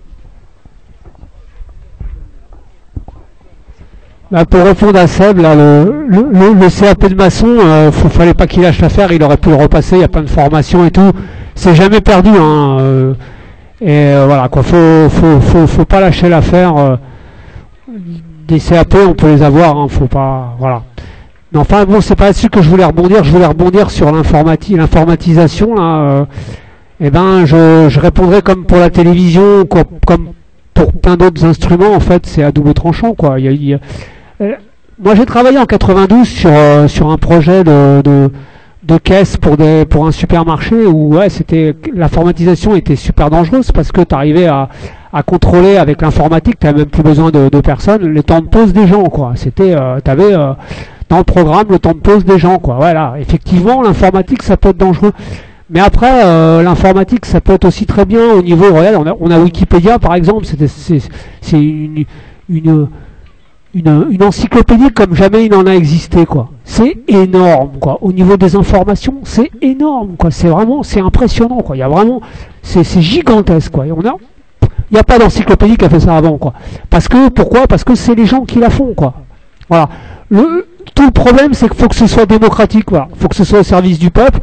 Bah, pour répondre à Seb, là, le CAP de maçon, fallait pas qu'il lâche l'affaire, il aurait pu le repasser, il y a plein de formations et tout. C'est jamais perdu, hein. Voilà, quoi, faut pas lâcher l'affaire. Des CAP, on peut les avoir, hein, faut pas. Voilà. Mais enfin, bon, c'est pas là-dessus que je voulais rebondir sur l'informatisation, là. Je répondrai comme pour la télévision, comme pour plein d'autres instruments, en fait, c'est à double tranchant, quoi. Moi, j'ai travaillé en 92 sur un projet de caisse pour un supermarché où l'informatisation était super dangereuse parce que tu arrivais à contrôler avec l'informatique, tu n'avais même plus besoin de personne, les temps de pause des gens, quoi. T'avais dans le programme le temps de pause des gens, quoi. Voilà, effectivement, l'informatique, ça peut être dangereux. Mais après, l'informatique, ça peut être aussi très bien au niveau. Regarde, on a Wikipédia, par exemple, c'est une encyclopédie comme jamais il n'en a existé, quoi. C'est énorme, quoi. Au niveau des informations, c'est énorme, quoi. C'est impressionnant, quoi. Il y a vraiment, c'est gigantesque, quoi. Il n'y a pas d'encyclopédie qui a fait ça avant, quoi. Pourquoi ? Parce que c'est les gens qui la font, quoi. Voilà. Tout le problème, c'est qu'il faut que ce soit démocratique, voilà. Il faut que ce soit au service du peuple.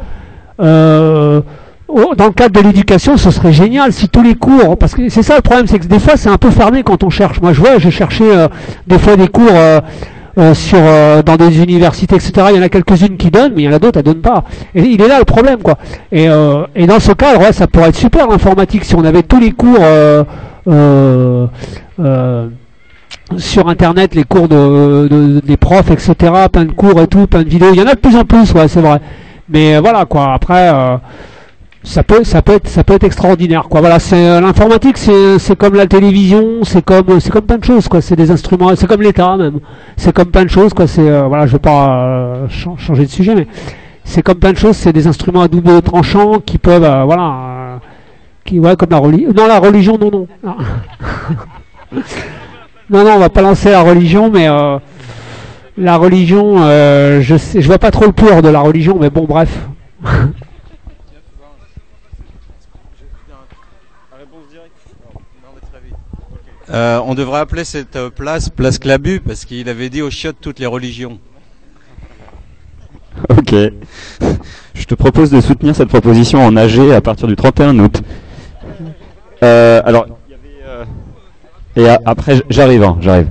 Dans le cadre de l'éducation, ce serait génial si tous les cours, parce que c'est ça le problème, c'est que des fois c'est un peu fermé quand on cherche. Moi j'ai cherché des fois des cours dans des universités, etc. Il y en a quelques-unes qui donnent, mais il y en a d'autres, elles donnent pas. Et il est là le problème, quoi. Et dans ce cadre, ça pourrait être super l'informatique si on avait tous les cours sur internet, les cours des profs, etc. Plein de cours et tout, plein de vidéos. Il y en a de plus en plus, ouais, c'est vrai. Mais voilà, quoi. Après, ça peut être extraordinaire, quoi. Voilà, l'informatique, c'est comme la télévision, c'est comme plein de choses, quoi. C'est des instruments, c'est comme l'État même. C'est comme plein de choses, quoi. Voilà, je vais pas changer de sujet, mais c'est comme plein de choses. C'est des instruments à double tranchant qui peuvent, comme la religion. Non, la religion, non. Non, on va pas lancer la religion, mais la religion, je vois pas trop le pour de la religion, mais bon, bref. On devrait appeler cette place Clabu, parce qu'il avait dit aux chiottes toutes les religions. Ok. Je te propose de soutenir cette proposition en AG à partir du 31 août. Alors, après, j'arrive.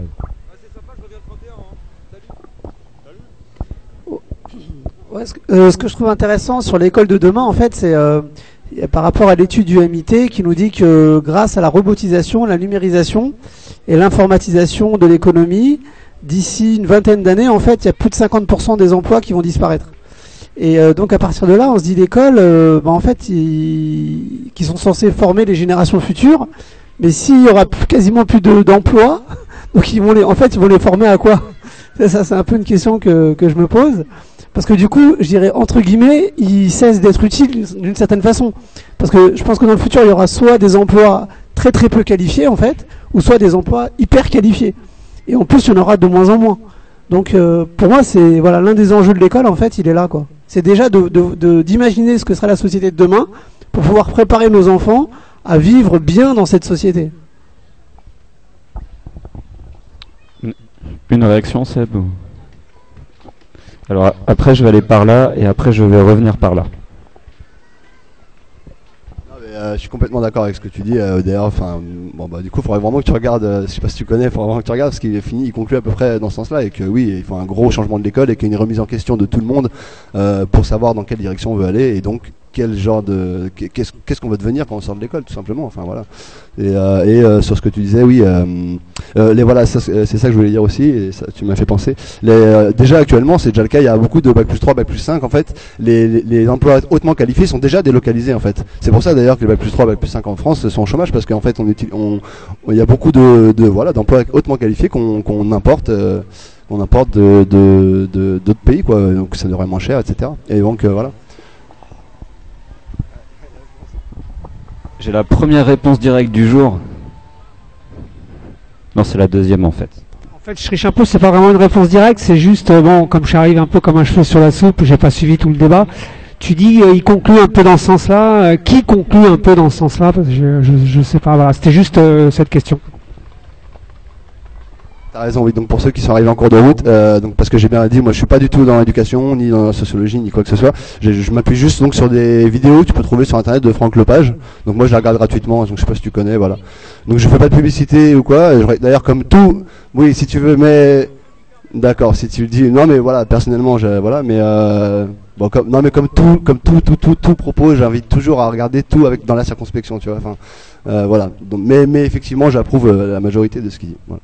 Ouais, ce que je trouve intéressant sur l'école de demain, en fait, c'est par rapport à l'étude du MIT qui nous dit que grâce à la robotisation, la numérisation et l'informatisation de l'économie, d'ici une vingtaine d'années, en fait, il y a plus de 50% des emplois qui vont disparaître. Et donc à partir de là, on se dit l'école, en fait, qui sont censés former les générations futures, mais s'il y aura quasiment plus d'emplois, donc ils vont les former à quoi? Ça, c'est un peu une question que je me pose. Parce que du coup, je dirais, entre guillemets, ils cessent d'être utiles d'une certaine façon. Parce que je pense que dans le futur, il y aura soit des emplois très très peu qualifiés, en fait, ou soit des emplois hyper qualifiés. Et en plus, il y en aura de moins en moins. Donc, pour moi, c'est l'un des enjeux de l'école, en fait, il est là, quoi. C'est déjà d'imaginer ce que sera la société de demain pour pouvoir préparer nos enfants à vivre bien dans cette société. Une réaction, Seb? Alors après je vais aller par là et après je vais revenir par là. Je suis complètement d'accord avec ce que tu dis. D'ailleurs, du coup, il faudrait vraiment que tu regardes. Je sais pas si tu connais, il faudrait vraiment que tu regardes parce il conclut à peu près dans ce sens-là et que oui, il faut un gros changement de l'école et qu'il y ait une remise en question de tout le monde pour savoir dans quelle direction on veut aller et donc quel genre de qu'est-ce qu'on veut devenir quand on sort de l'école, tout simplement. Enfin voilà. Et sur ce que tu disais, oui, c'est ça que je voulais dire aussi. Et ça, tu m'as fait penser. Déjà actuellement, c'est déjà le cas. Il y a beaucoup de bac+3, bac+5. En fait, les emplois hautement qualifiés sont déjà délocalisés. En fait, c'est pour ça d'ailleurs que les bac+3, bac+5 en France sont au chômage parce qu'en fait, il y a beaucoup d'emplois hautement qualifiés qu'on importe. On importe d'autres pays, quoi. Donc ça devrait être moins cher, etc. Et donc voilà. J'ai la première réponse directe du jour. Non, c'est la deuxième en fait. En fait, je triche un peu, c'est pas vraiment une réponse directe, c'est juste, comme j'arrive un peu comme un cheveu sur la soupe, j'ai pas suivi tout le débat. Tu dis, il conclut un peu dans ce sens-là. Qui conclut un peu dans ce sens-là? Parce que je sais pas, voilà, c'était juste cette question. T'as raison, oui. Donc pour ceux qui sont arrivés en cours de route, donc parce que j'ai bien dit, moi je suis pas du tout dans l'éducation, ni dans la sociologie, ni quoi que ce soit. Je m'appuie juste donc sur des vidéos que tu peux trouver sur internet de Franck Lepage. Donc moi je la regarde gratuitement, donc je sais pas si tu connais, voilà. Donc je fais pas de publicité ou quoi. D'ailleurs comme tout, oui si tu veux, mais d'accord, si tu le dis, non mais voilà, personnellement, voilà, mais comme tout propos, j'invite toujours à regarder tout dans la circonspection, tu vois. Enfin, voilà. Donc, mais effectivement, j'approuve la majorité de ce qu'il dit. Voilà.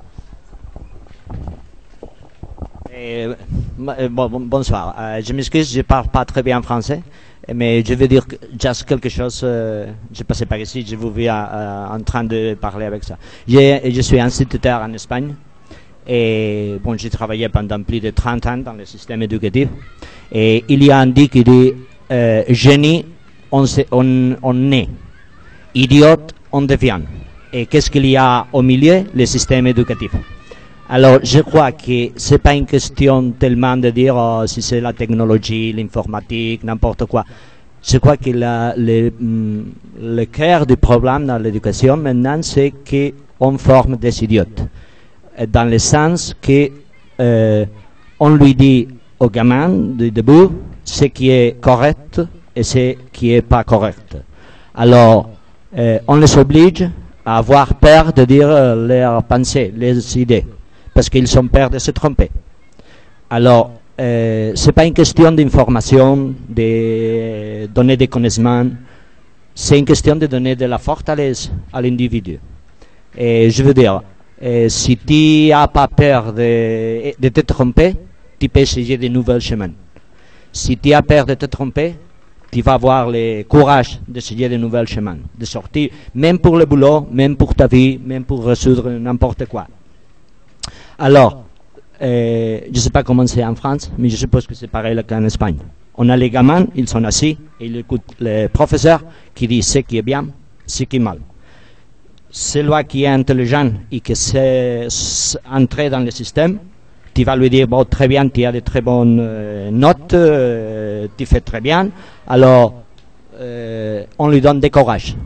Bonsoir. Je m'excuse, je parle pas très bien français, mais je veux dire juste quelque chose. Je passais par ici, je vous vis en train de parler avec ça. Je suis instituteur en Espagne et j'ai travaillé pendant plus de 30 ans dans le système éducatif. Et il y a un dit qui dit génie, on naît, idiote, on devient. Et qu'est-ce qu'il y a au milieu? Le système éducatif. Alors, je crois que c'est pas une question tellement de dire si c'est la technologie, l'informatique, n'importe quoi. Je crois que le cœur du problème dans l'éducation maintenant, c'est qu'on forme des idiotes. Dans le sens que on lui dit au gamin du début ce qui est correct et ce qui est pas correct. Alors, on les oblige à avoir peur de dire leurs pensées, les idées, parce qu'ils ont peur de se tromper. Alors, c'est pas une question d'information, de donner des connaissements, c'est une question de donner de la fortaleza à l'individu. Et je veux dire, si tu n'as pas peur de te tromper, tu peux essayer de nouveaux chemins. Si tu as peur de te tromper, tu vas avoir le courage d'essayer de nouveaux chemins, de sortir, même pour le boulot, même pour ta vie, même pour résoudre n'importe quoi. Alors, je ne sais pas comment c'est en France, mais je suppose que c'est pareil qu'en Espagne. On a les gamins, ils sont assis, et ils écoutent le professeur qui dit ce qui est bien, ce qui est mal. Celui qui est intelligent et qui sait entrer dans le système, tu vas lui dire, bon, très bien, tu as de très bonnes notes, tu fais très bien. Alors, on lui donne des courage.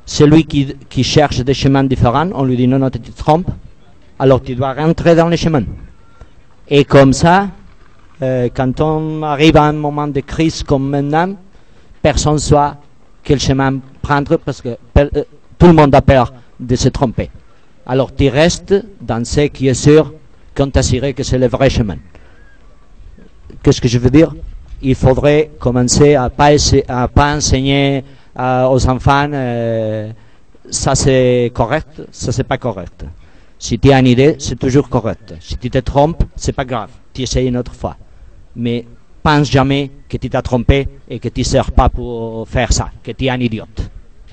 Celui qui cherche des chemins différents, on lui dit non, non, tu te trompes. Alors tu dois rentrer dans les chemins. Et comme ça, quand on arrive à un moment de crise comme maintenant, personne ne sait quel chemin prendre parce que tout le monde a peur de se tromper. Alors tu restes dans ce qui est sûr qu'on t'assurait que c'est le vrai chemin. Qu'est-ce que je veux dire? Il faudrait commencer à pas enseigner aux enfants ça c'est correct, ça c'est pas correct. Si tu as une idée, c'est toujours correct. Si tu te trompes, c'est pas grave. Tu essayes une autre fois. Mais pense jamais que tu t'as trompé et que tu ne sers pas pour faire ça, que tu es un idiote.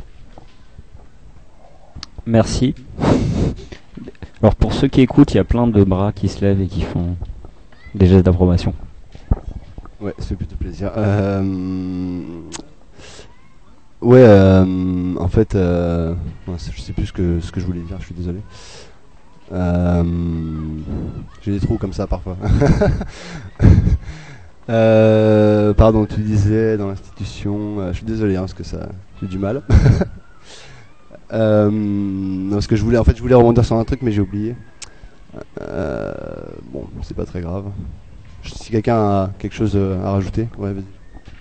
Merci. Alors pour ceux qui écoutent, il y a plein de bras qui se lèvent et qui font des gestes d'approbation. Ouais, ça fait plutôt plaisir. En fait, je sais plus ce que je voulais dire, je suis désolé. J'ai des trous comme ça parfois. Pardon, tu disais dans l'institution, je suis désolé parce que ça, j'ai du mal. Parce que je voulais rebondir sur un truc mais j'ai oublié. Bon, c'est pas très grave. Si quelqu'un a quelque chose à rajouter, ouais, vas-y.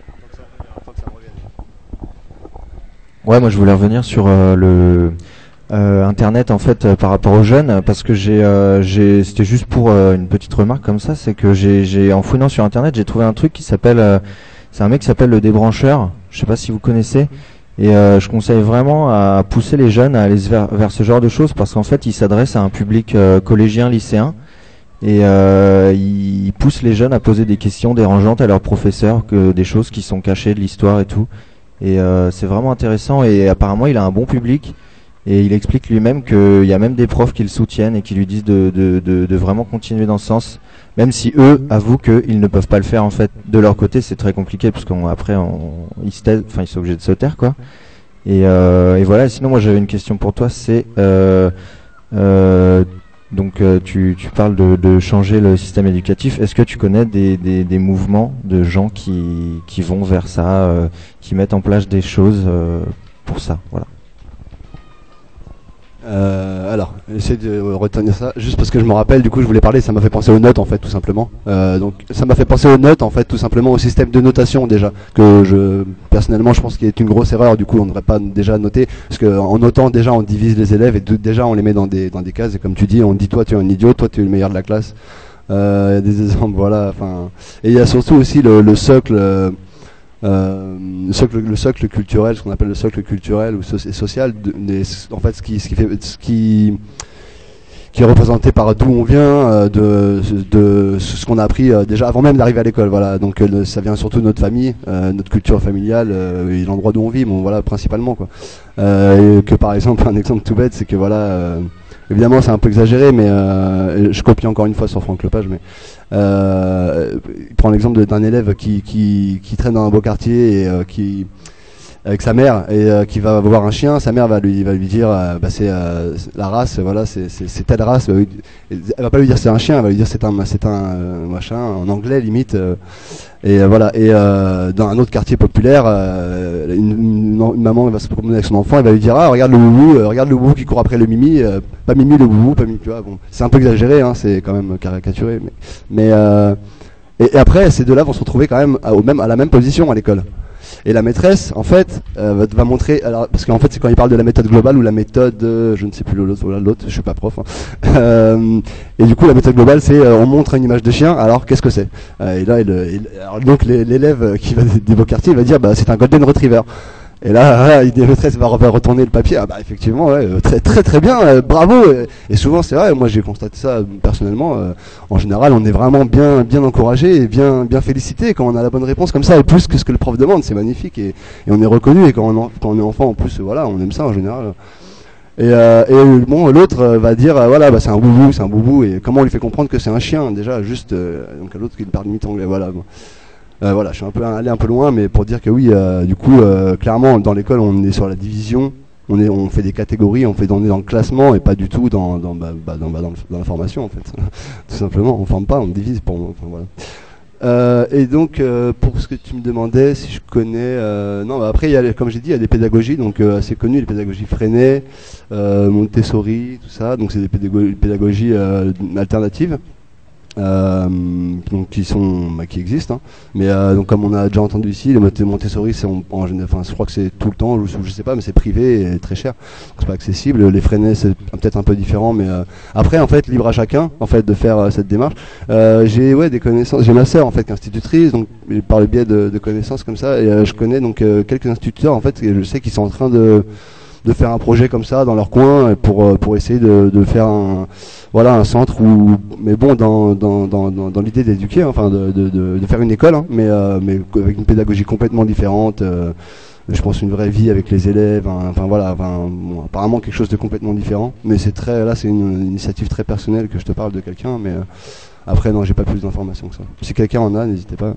Ouais, moi je voulais revenir sur le Internet en fait par rapport aux jeunes parce que c'était juste pour une petite remarque comme ça, c'est que j'ai en fouillant sur Internet j'ai trouvé un truc qui s'appelle c'est un mec qui s'appelle le débrancheur. Je sais pas si vous connaissez. Et je conseille vraiment à pousser les jeunes à aller vers ce genre de choses parce qu'en fait, il s'adresse à un public collégien, lycéen et il pousse les jeunes à poser des questions dérangeantes à leurs professeurs, des choses qui sont cachées de l'histoire et tout. Et c'est vraiment intéressant et apparemment, il a un bon public et il explique lui-même qu'il y a même des profs qui le soutiennent et qui lui disent de vraiment continuer dans ce sens. Même si eux avouent qu'ils ne peuvent pas le faire en fait de leur côté, c'est très compliqué parce qu'après ils sont obligés de se taire quoi. Et voilà. Sinon moi j'avais une question pour toi, c'est donc tu parles de changer le système éducatif. Est-ce que tu connais des mouvements de gens qui vont vers ça, qui mettent en place des choses pour ça, voilà. Alors, j'essaie de retenir ça, juste parce que je me rappelle, du coup je voulais parler, ça m'a fait penser aux notes en fait, tout simplement. Donc ça m'a fait penser aux notes en fait, tout simplement au système de notation déjà, que personnellement je pense qu'il est une grosse erreur, du coup on ne devrait pas déjà noter, parce qu'en notant déjà on divise les élèves et déjà on les met dans des cases, et comme tu dis, on dit toi tu es un idiot, toi tu es le meilleur de la classe. Il y a des exemples, voilà, enfin. Et il y a surtout aussi le socle. Le socle culturel, ce qu'on appelle le socle culturel ou social, en fait, ce qui est représenté par d'où on vient, de ce qu'on a appris déjà avant même d'arriver à l'école. Voilà, donc ça vient surtout de notre famille, notre culture familiale et l'endroit d'où on vit, bon voilà, principalement quoi. Et que par exemple, un exemple tout bête, c'est que voilà. Évidemment, c'est un peu exagéré, mais je copie encore une fois sur Franck Lepage, mais il prend l'exemple d'un élève qui traîne dans un beau quartier et avec sa mère et qui va voir un chien. Sa mère va lui dire c'est la race, voilà, c'est telle race. Elle va pas lui dire c'est un chien, elle va lui dire c'est un machin en anglais limite. Et voilà. Et dans un autre quartier populaire, une maman va se promener avec son enfant, elle va lui dire regarde le boubou qui court après le mimi, pas Mimi le boubou, pas Mimi, tu vois. Bon, c'est un peu exagéré, hein, c'est quand même caricaturé, mais et après ces deux-là vont se retrouver quand même à la même position à l'école. Et la maîtresse, en fait, va montrer, alors, parce qu'en fait, c'est quand il parle de la méthode globale ou la méthode, je ne sais plus l'autre, je suis pas prof. Hein. Et du coup, la méthode globale, c'est on montre une image de chien. Alors, qu'est-ce que c'est? Et là, alors, donc l'élève qui va des beaux quartiers, il va dire, c'est un golden retriever. Et là, la maîtresse va retourner le papier. Effectivement, ouais, très très très bien, bravo. Et souvent, c'est vrai. Moi, j'ai constaté ça personnellement. En général, on est vraiment bien encouragé et bien félicité quand on a la bonne réponse comme ça, et plus que ce que le prof demande. C'est magnifique et on est reconnu. Et quand on est enfant, en plus, voilà, on aime ça en général. Et bon, l'autre va dire, c'est un boubou. Et comment on lui fait comprendre que c'est un chien déjà, juste donc l'autre qui parle limite anglais, voilà. Bon. Voilà, je suis allé un peu loin, mais pour dire que oui, du coup, clairement, dans l'école, on est sur la division, on fait des catégories, on est dans le classement et pas du tout dans la formation, en fait. Tout simplement, on forme pas, on divise. Voilà. Et donc, pour ce que tu me demandais, si je connais, non, bah après, comme j'ai dit, il y a des pédagogies, donc assez connues, les pédagogies Freinet, Montessori, tout ça. Donc, c'est des pédagogies alternatives. Donc qui existent, hein. Mais donc comme on a déjà entendu ici, les Montessori c'est enfin je crois que c'est tout le temps, je sais pas, mais c'est privé et très cher, c'est pas accessible. Les Freinet c'est peut-être un peu différent, mais après en fait libre à chacun en fait de faire cette démarche. J'ai des connaissances, j'ai ma sœur en fait qui est institutrice, donc par le biais de connaissances comme ça, et je connais donc quelques instituteurs en fait, et je sais qu'ils sont en train de faire un projet comme ça dans leur coin pour essayer de faire un centre où, mais bon, dans l'idée d'éduquer, enfin de faire une école, hein, mais avec une pédagogie complètement différente. Je pense une vraie vie avec les élèves, bon, apparemment quelque chose de complètement différent. Mais c'est une initiative très personnelle que je te parle de quelqu'un, mais après non, j'ai pas plus d'informations que ça. Si quelqu'un en a, n'hésitez pas.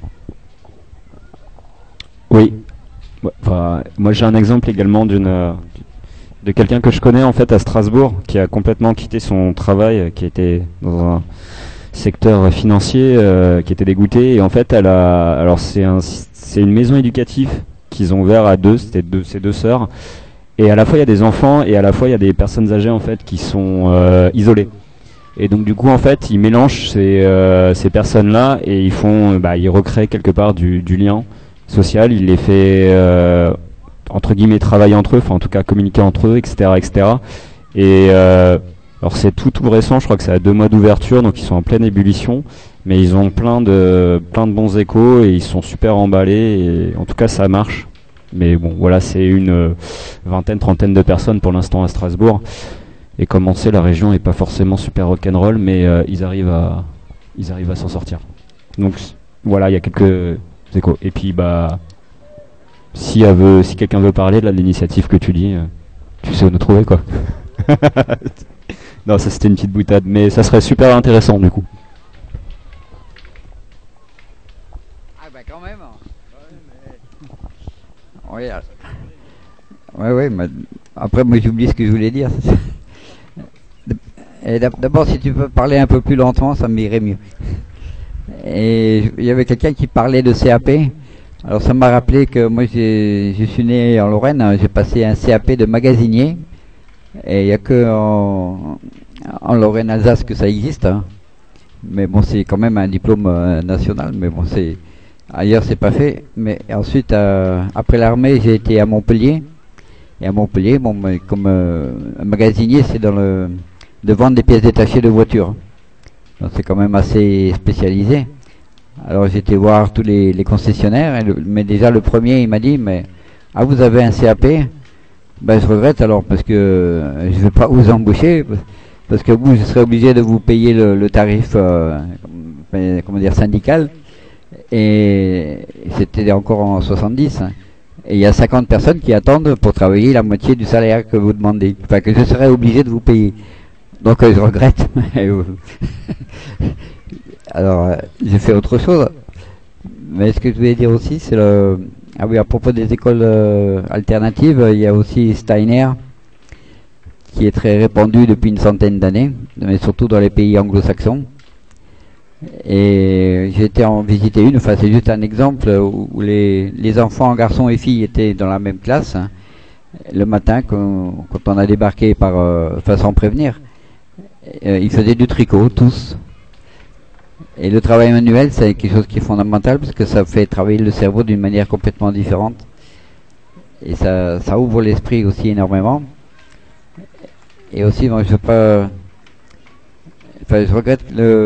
Oui. Moi j'ai un exemple également de quelqu'un que je connais en fait à Strasbourg, qui a complètement quitté son travail, qui était dans un secteur financier, qui était dégoûté, et en fait alors c'est une maison éducative qu'ils ont ouvert à deux, c'était ses deux sœurs, et à la fois il y a des enfants et à la fois il y a des personnes âgées en fait qui sont isolées. Et donc du coup en fait ils mélangent ces personnes-là et ils recréent quelque part du lien social, il les fait entre guillemets travailler entre eux, enfin en tout cas communiquer entre eux, etc. Et alors c'est tout récent, je crois que c'est à 2 mois d'ouverture, donc ils sont en pleine ébullition, mais ils ont plein de bons échos et ils sont super emballés, et en tout cas ça marche. Mais bon voilà, c'est une trentaine de personnes pour l'instant à Strasbourg, et comme on sait la région est pas forcément super rock'n'roll, mais ils arrivent à s'en sortir. Donc voilà, il y a quelques échos. Et puis si quelqu'un veut parler de l'initiative que tu dis, tu sais où nous trouver quoi. Non, ça c'était une petite boutade, mais ça serait super intéressant du coup. Ah bah quand même. Oui, mais après moi j'oublie ce que je voulais dire. Et d'abord si tu peux parler un peu plus lentement, ça m'irait mieux. Et il y avait quelqu'un qui parlait de CAP. Alors ça m'a rappelé que moi je suis né en Lorraine, j'ai passé un CAP de magasinier, et il n'y a que en Lorraine-Alsace que ça existe, hein. Mais bon c'est quand même un diplôme national, mais bon ailleurs c'est pas fait. Mais ensuite après l'armée j'ai été à Montpellier, et à Montpellier comme un magasinier c'est de vendre des pièces détachées de voitures, donc c'est quand même assez spécialisé. Alors j'ai été voir tous les concessionnaires, mais déjà le premier il m'a dit vous avez un CAP? Je regrette alors, parce que je ne vais pas vous embaucher, parce que je serez obligé de vous payer le tarif syndical, et c'était encore en 70, hein. Et il y a 50 personnes qui attendent pour travailler la moitié du salaire que vous demandez, que je serai obligé de vous payer. Donc je regrette. Alors, j'ai fait autre chose. Mais ce que je voulais dire aussi, c'est à propos des écoles alternatives, il y a aussi Steiner, qui est très répandu depuis une centaine d'années, mais surtout dans les pays anglo-saxons. Et j'ai été en visiter une, c'est juste un exemple où les enfants, garçons et filles, étaient dans la même classe, hein, le matin, quand on a débarqué sans prévenir. Ils faisaient du tricot, tous. Et le travail manuel, c'est quelque chose qui est fondamental, parce que ça fait travailler le cerveau d'une manière complètement différente. Et ça ouvre l'esprit aussi énormément. Et aussi, moi, je regrette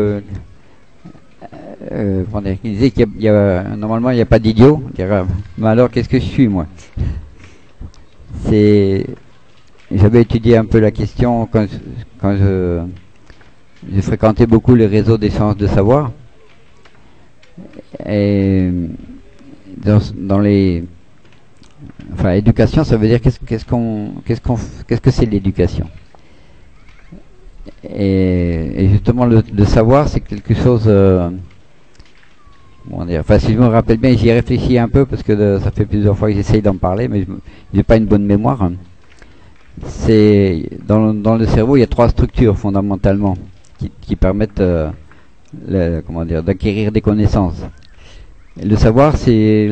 il disait qu'il y a normalement il n'y a pas d'idiot. Mais alors, qu'est-ce que je suis, moi? J'avais étudié un peu la question quand j'ai fréquenté beaucoup les réseaux d'échange de savoir, et dans éducation, ça veut dire qu'est-ce que c'est l'éducation, et justement le savoir, c'est quelque chose si je me rappelle bien, j'y ai réfléchi un peu parce que ça fait plusieurs fois que j'essaye d'en parler, mais j'ai pas une bonne mémoire, hein. C'est dans le cerveau, il y a 3 structures fondamentalement qui permettent comment dire, d'acquérir des connaissances. Et le savoir, c'est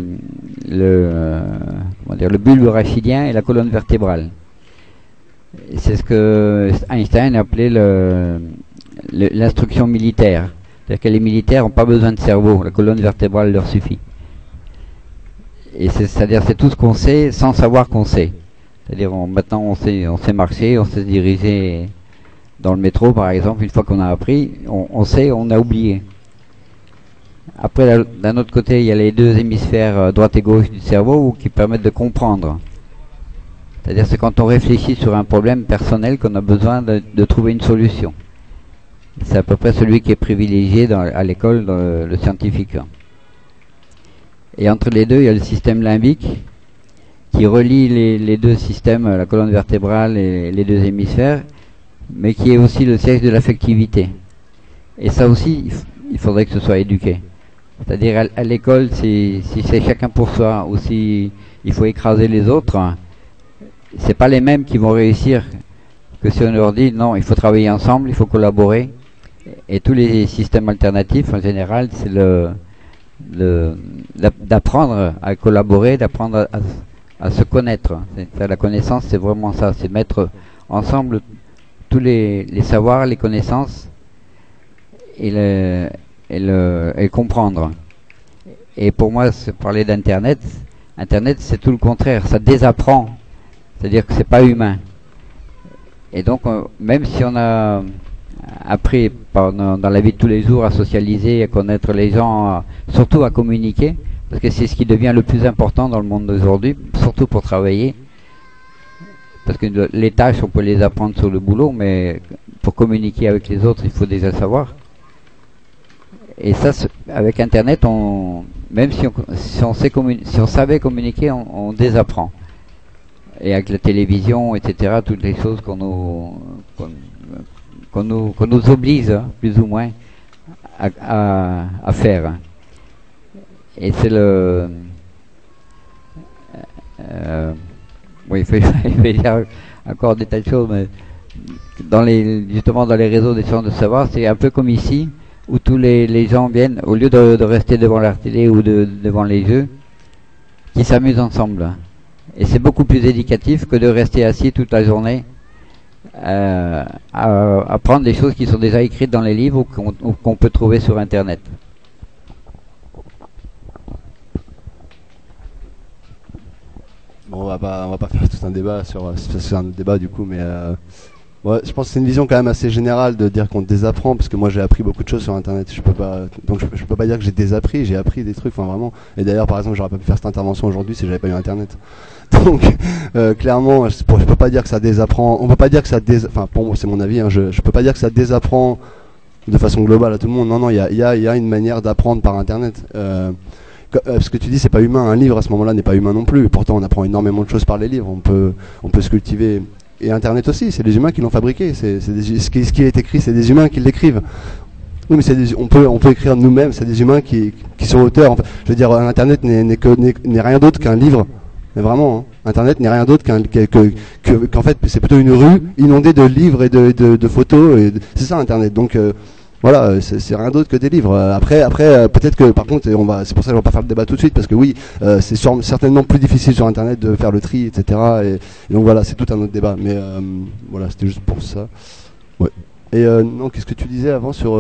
comment dire, le bulbe rachidien et la colonne vertébrale. Et c'est ce que Einstein appelait l'instruction militaire. C'est-à-dire que les militaires n'ont pas besoin de cerveau, la colonne vertébrale leur suffit. Et c'est-à-dire c'est tout ce qu'on sait sans savoir qu'on sait. C'est-à-dire maintenant on sait marcher, on sait se diriger dans le métro par exemple, une fois qu'on a appris, on sait, on a oublié. Après d'un autre côté il y a les deux hémisphères droite et gauche du cerveau qui permettent de comprendre. C'est-à-dire c'est quand on réfléchit sur un problème personnel qu'on a besoin de trouver une solution. C'est à peu près celui qui est privilégié à l'école, le scientifique. Et entre les deux, il y a le système limbique qui relie les deux systèmes, la colonne vertébrale et les deux hémisphères, mais qui est aussi le siège de l'affectivité. Et ça aussi, il faudrait que ce soit éduqué. C'est-à-dire à l'école, si c'est chacun pour soi ou si il faut écraser les autres, c'est pas les mêmes qui vont réussir que si on leur dit non, il faut travailler ensemble, il faut collaborer. Et tous les systèmes alternatifs, en général, c'est d'apprendre à collaborer, d'apprendre à se connaître. La connaissance, c'est vraiment ça, c'est mettre ensemble tous les savoirs, les connaissances et comprendre. Et pour moi, parler d'Internet, Internet, c'est tout le contraire, ça désapprend, c'est-à-dire que c'est pas humain. Et donc, même si on a appris dans la vie de tous les jours à socialiser, à connaître les gens, surtout à communiquer, parce que c'est ce qui devient le plus important dans le monde d'aujourd'hui, surtout pour travailler. Parce que les tâches, on peut les apprendre sur le boulot, mais pour communiquer avec les autres, il faut déjà le savoir. Et ça, avec Internet, même si on savait communiquer, on désapprend. Et avec la télévision, etc., toutes les choses qu'on nous oblige, plus ou moins, à faire. Et c'est oui, il faut dire encore des tas de choses, mais justement dans les réseaux des sciences de savoir, c'est un peu comme ici, où tous les gens viennent, au lieu de rester devant la télé ou devant les jeux, qui s'amusent ensemble. Et c'est beaucoup plus éducatif que de rester assis toute la journée à apprendre des choses qui sont déjà écrites dans les livres ou qu'on peut trouver sur Internet. Bon, on va pas faire tout un débat c'est un autre débat du coup, mais ouais, je pense que c'est une vision quand même assez générale de dire qu'on désapprend, parce que moi j'ai appris beaucoup de choses sur Internet. Je peux pas dire que j'ai désappris, j'ai appris des trucs, enfin vraiment. Et d'ailleurs, par exemple, j'aurais pas pu faire cette intervention aujourd'hui si j'avais pas eu Internet. Donc clairement, je peux pas dire que ça désapprend. On peut pas dire que ça enfin pour moi c'est mon avis, hein, je peux pas dire que ça désapprend de façon globale à tout le monde. Non, il y a une manière d'apprendre par Internet. Ce que tu dis, c'est pas humain. Un livre à ce moment-là n'est pas humain non plus. Pourtant, on apprend énormément de choses par les livres. On peut se cultiver. Et Internet aussi, c'est les humains qui l'ont fabriqué. Ce qui est écrit, c'est des humains qui l'écrivent. Oui, mais on peut écrire nous-mêmes. C'est des humains qui sont auteurs. Enfin, je veux dire, Internet n'est rien d'autre qu'un livre. Mais vraiment, hein, Internet n'est rien d'autre qu'en fait, c'est plutôt une rue inondée de livres et de photos. C'est ça Internet. Donc voilà, c'est rien d'autre que des livres. Après, peut-être que par contre, c'est pour ça que on va pas faire le débat tout de suite, parce que oui, c'est certainement plus difficile sur Internet de faire le tri, etc. Et donc voilà, c'est tout un autre débat. Mais voilà, c'était juste pour ça. Ouais. Et non, qu'est-ce que tu disais avant sur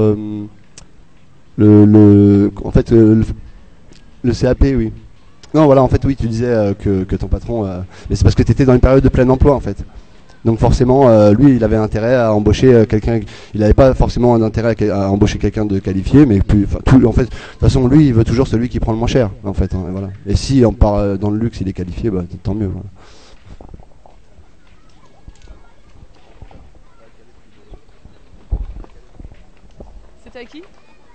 en fait, le CAP, oui. Non, voilà, en fait, oui, tu disais que ton patron, mais c'est parce que tu étais dans une période de plein emploi, en fait. Donc forcément, lui, il avait intérêt à embaucher quelqu'un. Il n'avait pas forcément d'intérêt à embaucher quelqu'un de qualifié, mais en fait, de toute façon, lui, il veut toujours celui qui prend le moins cher, en fait. Hein, et voilà. Et si on part dans le luxe, il est qualifié, bah, tant mieux. Voilà. C'était à qui ?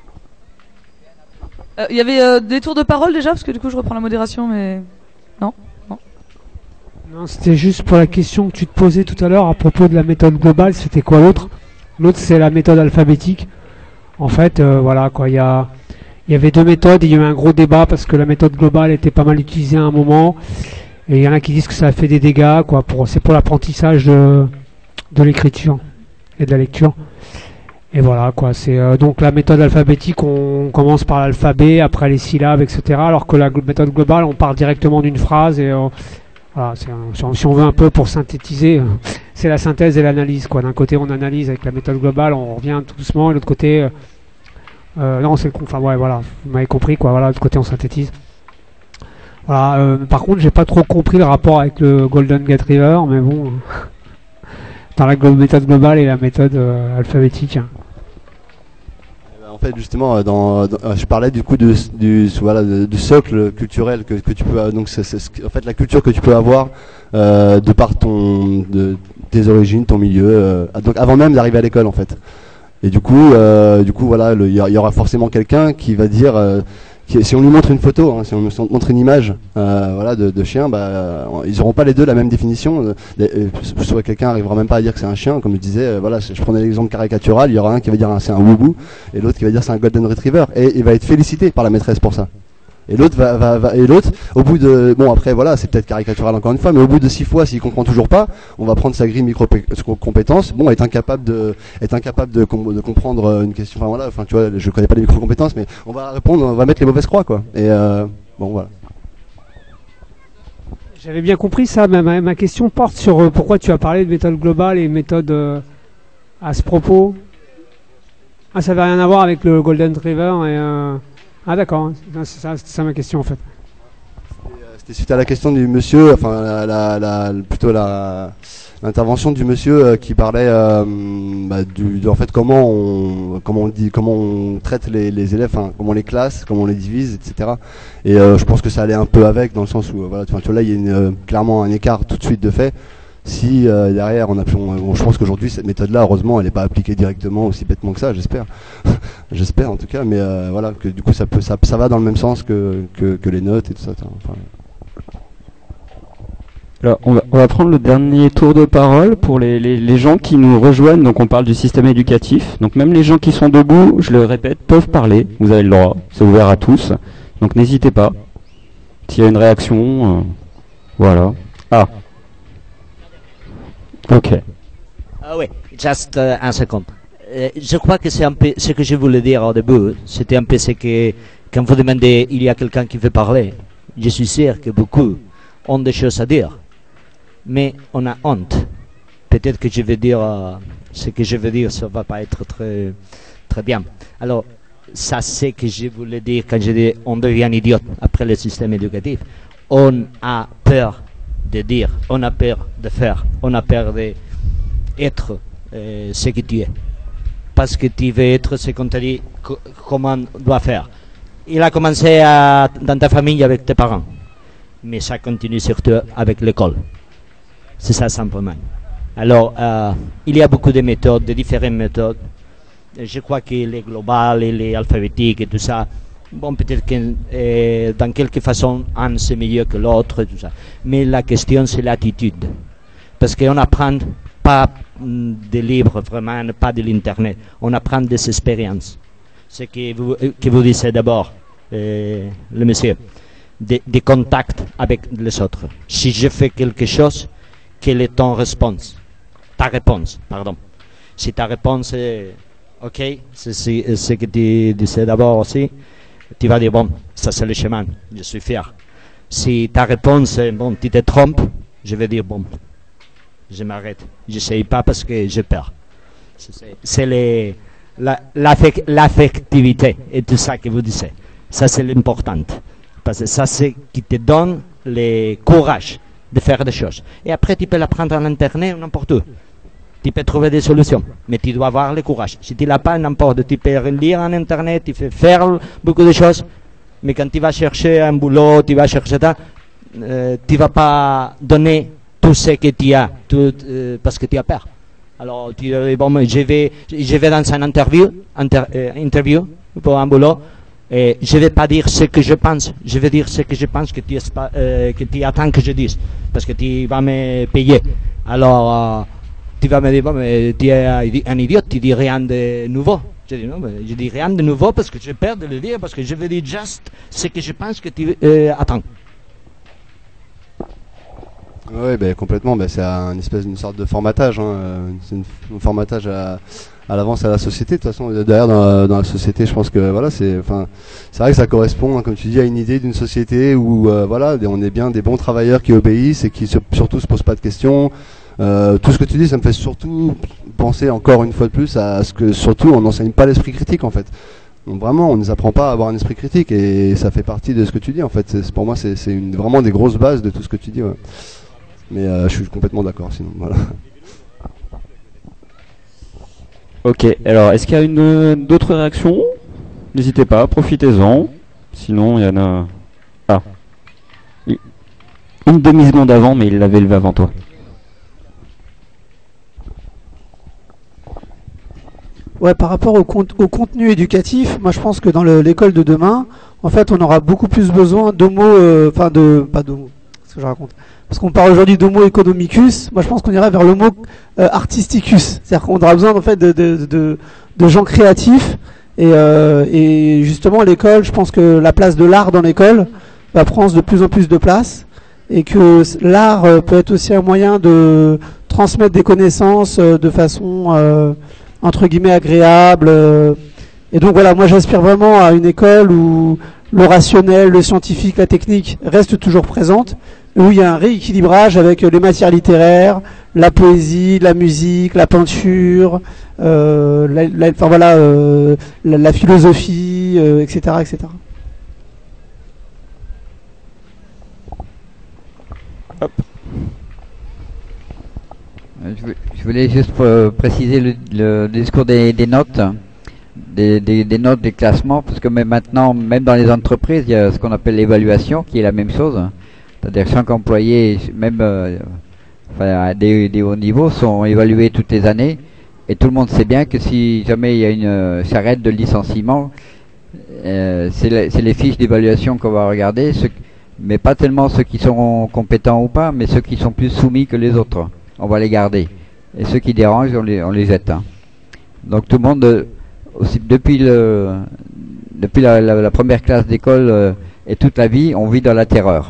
Il y avait des tours de parole déjà, parce que du coup, je reprends la modération, mais non. Non, c'était juste pour la question que tu te posais tout à l'heure à propos de la méthode globale. C'était quoi l'autre ? L'autre, c'est la méthode alphabétique. En fait, voilà quoi. Il y avait deux méthodes. Il y a eu un gros débat parce que la méthode globale était pas mal utilisée à un moment. Et il y en a qui disent que ça a fait des dégâts, quoi. C'est pour l'apprentissage de l'écriture et de la lecture. Et voilà quoi, c'est donc la méthode alphabétique, on commence par l'alphabet, après les syllabes, etc. Alors que la méthode globale, on part directement d'une phrase et voilà, si on veut un peu pour synthétiser, c'est la synthèse et l'analyse quoi. D'un côté, on analyse avec la méthode globale, on revient tout doucement, et de l'autre côté, non, enfin ouais, voilà, vous m'avez compris quoi. Voilà, de l'autre côté, on synthétise. Voilà. Par contre, j'ai pas trop compris le rapport avec le Golden Gate River, mais bon, dans la méthode globale et la méthode alphabétique. En fait, justement, je parlais du coup du socle culturel que tu peux. Donc, en fait la culture que tu peux avoir de par tes origines, ton milieu, donc avant même d'arriver à l'école, en fait. Et du coup, voilà, il y aura forcément quelqu'un qui va dire. Si on lui montre une photo, hein, si on lui montre une image voilà, de chien, ils n'auront pas les deux la même définition. Soit quelqu'un n'arrivera même pas à dire que c'est un chien, comme je disais, voilà, je prenais l'exemple caricatural, il y aura un qui va dire c'est un woubou, et l'autre qui va dire c'est un golden retriever, et il va être félicité par la maîtresse pour ça. Et l'autre et l'autre, au bout de, bon après voilà, c'est peut-être caricatural encore une fois, mais au bout de 6 fois, s'il comprend toujours pas, on va prendre sa grille micro-compétences, bon, est incapable de comprendre une question, enfin voilà, enfin tu vois, je connais pas les micro-compétences, mais on va répondre, on va mettre les mauvaises croix quoi. Et bon voilà. J'avais bien compris ça, ma question porte sur pourquoi tu as parlé de méthode globale et méthode à ce propos. Ah, ça n'avait rien à voir avec le Golden Retriever et ah d'accord, c'est ça ma question en fait. C'était suite à la question du monsieur, enfin plutôt l'intervention du monsieur qui parlait en fait comment on traite les élèves, enfin, comment on les classe, comment on les divise, etc. Et je pense que ça allait un peu avec, dans le sens où voilà, tu vois là il y a clairement un écart tout de suite de fait. Si derrière je pense qu'aujourd'hui cette méthode-là, heureusement, elle n'est pas appliquée directement aussi bêtement que ça, j'espère. J'espère en tout cas, mais voilà, que du coup ça va dans le même sens que les notes et tout ça. Enfin. Alors, on va prendre le dernier tour de parole pour les gens qui nous rejoignent. Donc on parle du système éducatif. Donc même les gens qui sont debout, je le répète, peuvent parler. Vous avez le droit, c'est ouvert à tous. Donc n'hésitez pas. S'il y a une réaction, voilà. Ah. Ok. Ah oui, juste un second. Je crois que c'est un peu ce que je voulais dire au début. C'était un peu ce que, quand vous demandez, il y a quelqu'un qui veut parler. Je suis sûr que beaucoup ont des choses à dire. Mais on a honte. Peut-être que je vais dire ce que je veux dire, ça va pas être très, très bien. Alors, ça c'est ce que je voulais dire quand je dis on devient idiot après le système éducatif. On a peur de dire, on a peur de faire, on a peur d'être ce que tu es. Parce que tu veux être ce qu'on t'a dit comment on doit faire. Il a commencé dans ta famille avec tes parents. Mais ça continue surtout avec l'école. C'est ça simplement. Alors, il y a beaucoup de méthodes, de différentes méthodes. Je crois que les globales et les alphabétiques et tout ça, bon, peut-être que dans quelque façon, un c'est mieux que l'autre et tout ça. Mais la question, c'est l'attitude. Parce qu'on n'apprend pas des livres, vraiment, pas de l'Internet. On apprend des expériences. Ce que vous disiez d'abord, le monsieur. Des contacts avec les autres. Si je fais quelque chose, quelle est ton réponse? Ta réponse, pardon. Si ta réponse est OK, c'est ce que tu disais d'abord aussi, tu vas dire bon, ça c'est le chemin, je suis fier. Si ta réponse est bon, tu te trompes, je vais dire bon, je m'arrête. Je n'essaye pas parce que j'ai peur. C'est l'affectivité et tout ça que vous disiez. Ça c'est l'important. Parce que ça, c'est qui te donne le courage de faire des choses. Et après, tu peux l'apprendre en Internet ou n'importe où. Tu peux trouver des solutions. Mais tu dois avoir le courage. Si tu l'as pas, n'importe, tu peux lire en Internet, tu peux faire beaucoup de choses. Mais quand tu vas chercher un boulot, tu vas chercher ça, tu vas pas donner tout ce que tu as, parce que tu as peur. Alors, tu dis, bon, je vais dans une interview pour un boulot. Et je ne vais pas dire ce que je pense, je vais dire ce que je pense que tu attends que je dise, parce que tu vas me payer. Alors, tu vas me dire, bon, mais tu es un idiot, tu dis rien de nouveau. Je dis, non, mais je dis rien de nouveau parce que j'ai peur de le dire, parce que je vais dire juste ce que je pense que tu attends. Oui, complètement. C'est une sorte de formatage, hein. C'est un formatage à l'avance à la société. De toute façon, derrière dans la société, je pense que voilà, c'est vrai que ça correspond, hein, comme tu dis, à une idée d'une société où voilà, on est bien des bons travailleurs qui obéissent et qui surtout se posent pas de questions. Tout ce que tu dis, ça me fait surtout penser encore une fois de plus à ce que surtout on n'enseigne pas l'esprit critique en fait. Donc vraiment, on ne nous apprend pas à avoir un esprit critique et ça fait partie de ce que tu dis en fait. Pour moi, c'est vraiment des grosses bases de tout ce que tu dis. Ouais. Mais je suis complètement d'accord sinon. Voilà. Ok, alors est-ce qu'il y a d'autres réactions? N'hésitez pas, profitez-en. Sinon, il y en a... Ah. Une demi-seconde avant, mais il l'avait levé avant toi. Ouais, par rapport au contenu éducatif, moi je pense que dans l'école de demain, en fait, on aura beaucoup plus besoin d'homo, pas d'homo, ce que je raconte. Parce qu'on parle aujourd'hui d'homo economicus, moi je pense qu'on ira vers l'homo artisticus. C'est-à-dire qu'on aura besoin en fait de gens créatifs et justement l'école, je pense que la place de l'art dans l'école va prendre de plus en plus de place et que l'art peut être aussi un moyen de transmettre des connaissances de façon entre guillemets agréable. Et donc voilà, moi j'aspire vraiment à une école où le rationnel, le scientifique, la technique restent toujours présentes, où il y a un rééquilibrage avec les matières littéraires, la poésie, la musique, la peinture, la philosophie, etc., etc. Hop. Je voulais juste préciser le discours des notes, des notes, des classements, parce que même maintenant, même dans les entreprises, il y a ce qu'on appelle l'évaluation, qui est la même chose. C'est-à-dire que chaque employé, même à des hauts niveaux, sont évalués toutes les années, et tout le monde sait bien que si jamais il y a une charrette de licenciement, c'est les fiches d'évaluation qu'on va regarder, mais pas tellement ceux qui sont compétents ou pas, mais ceux qui sont plus soumis que les autres. On va les garder. Et ceux qui dérangent, on les jette. Hein. Donc tout le monde, aussi, depuis la première classe d'école et toute la vie, on vit dans la terreur.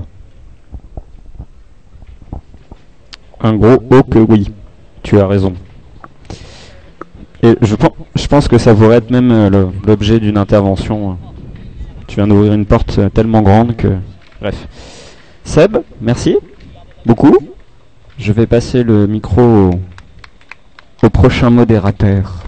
Un gros oh que oui, tu as raison. Et je pense que ça pourrait être même l'objet d'une intervention. Tu viens d'ouvrir une porte tellement grande que... Bref. Seb, merci beaucoup. Je vais passer le micro au prochain modérateur.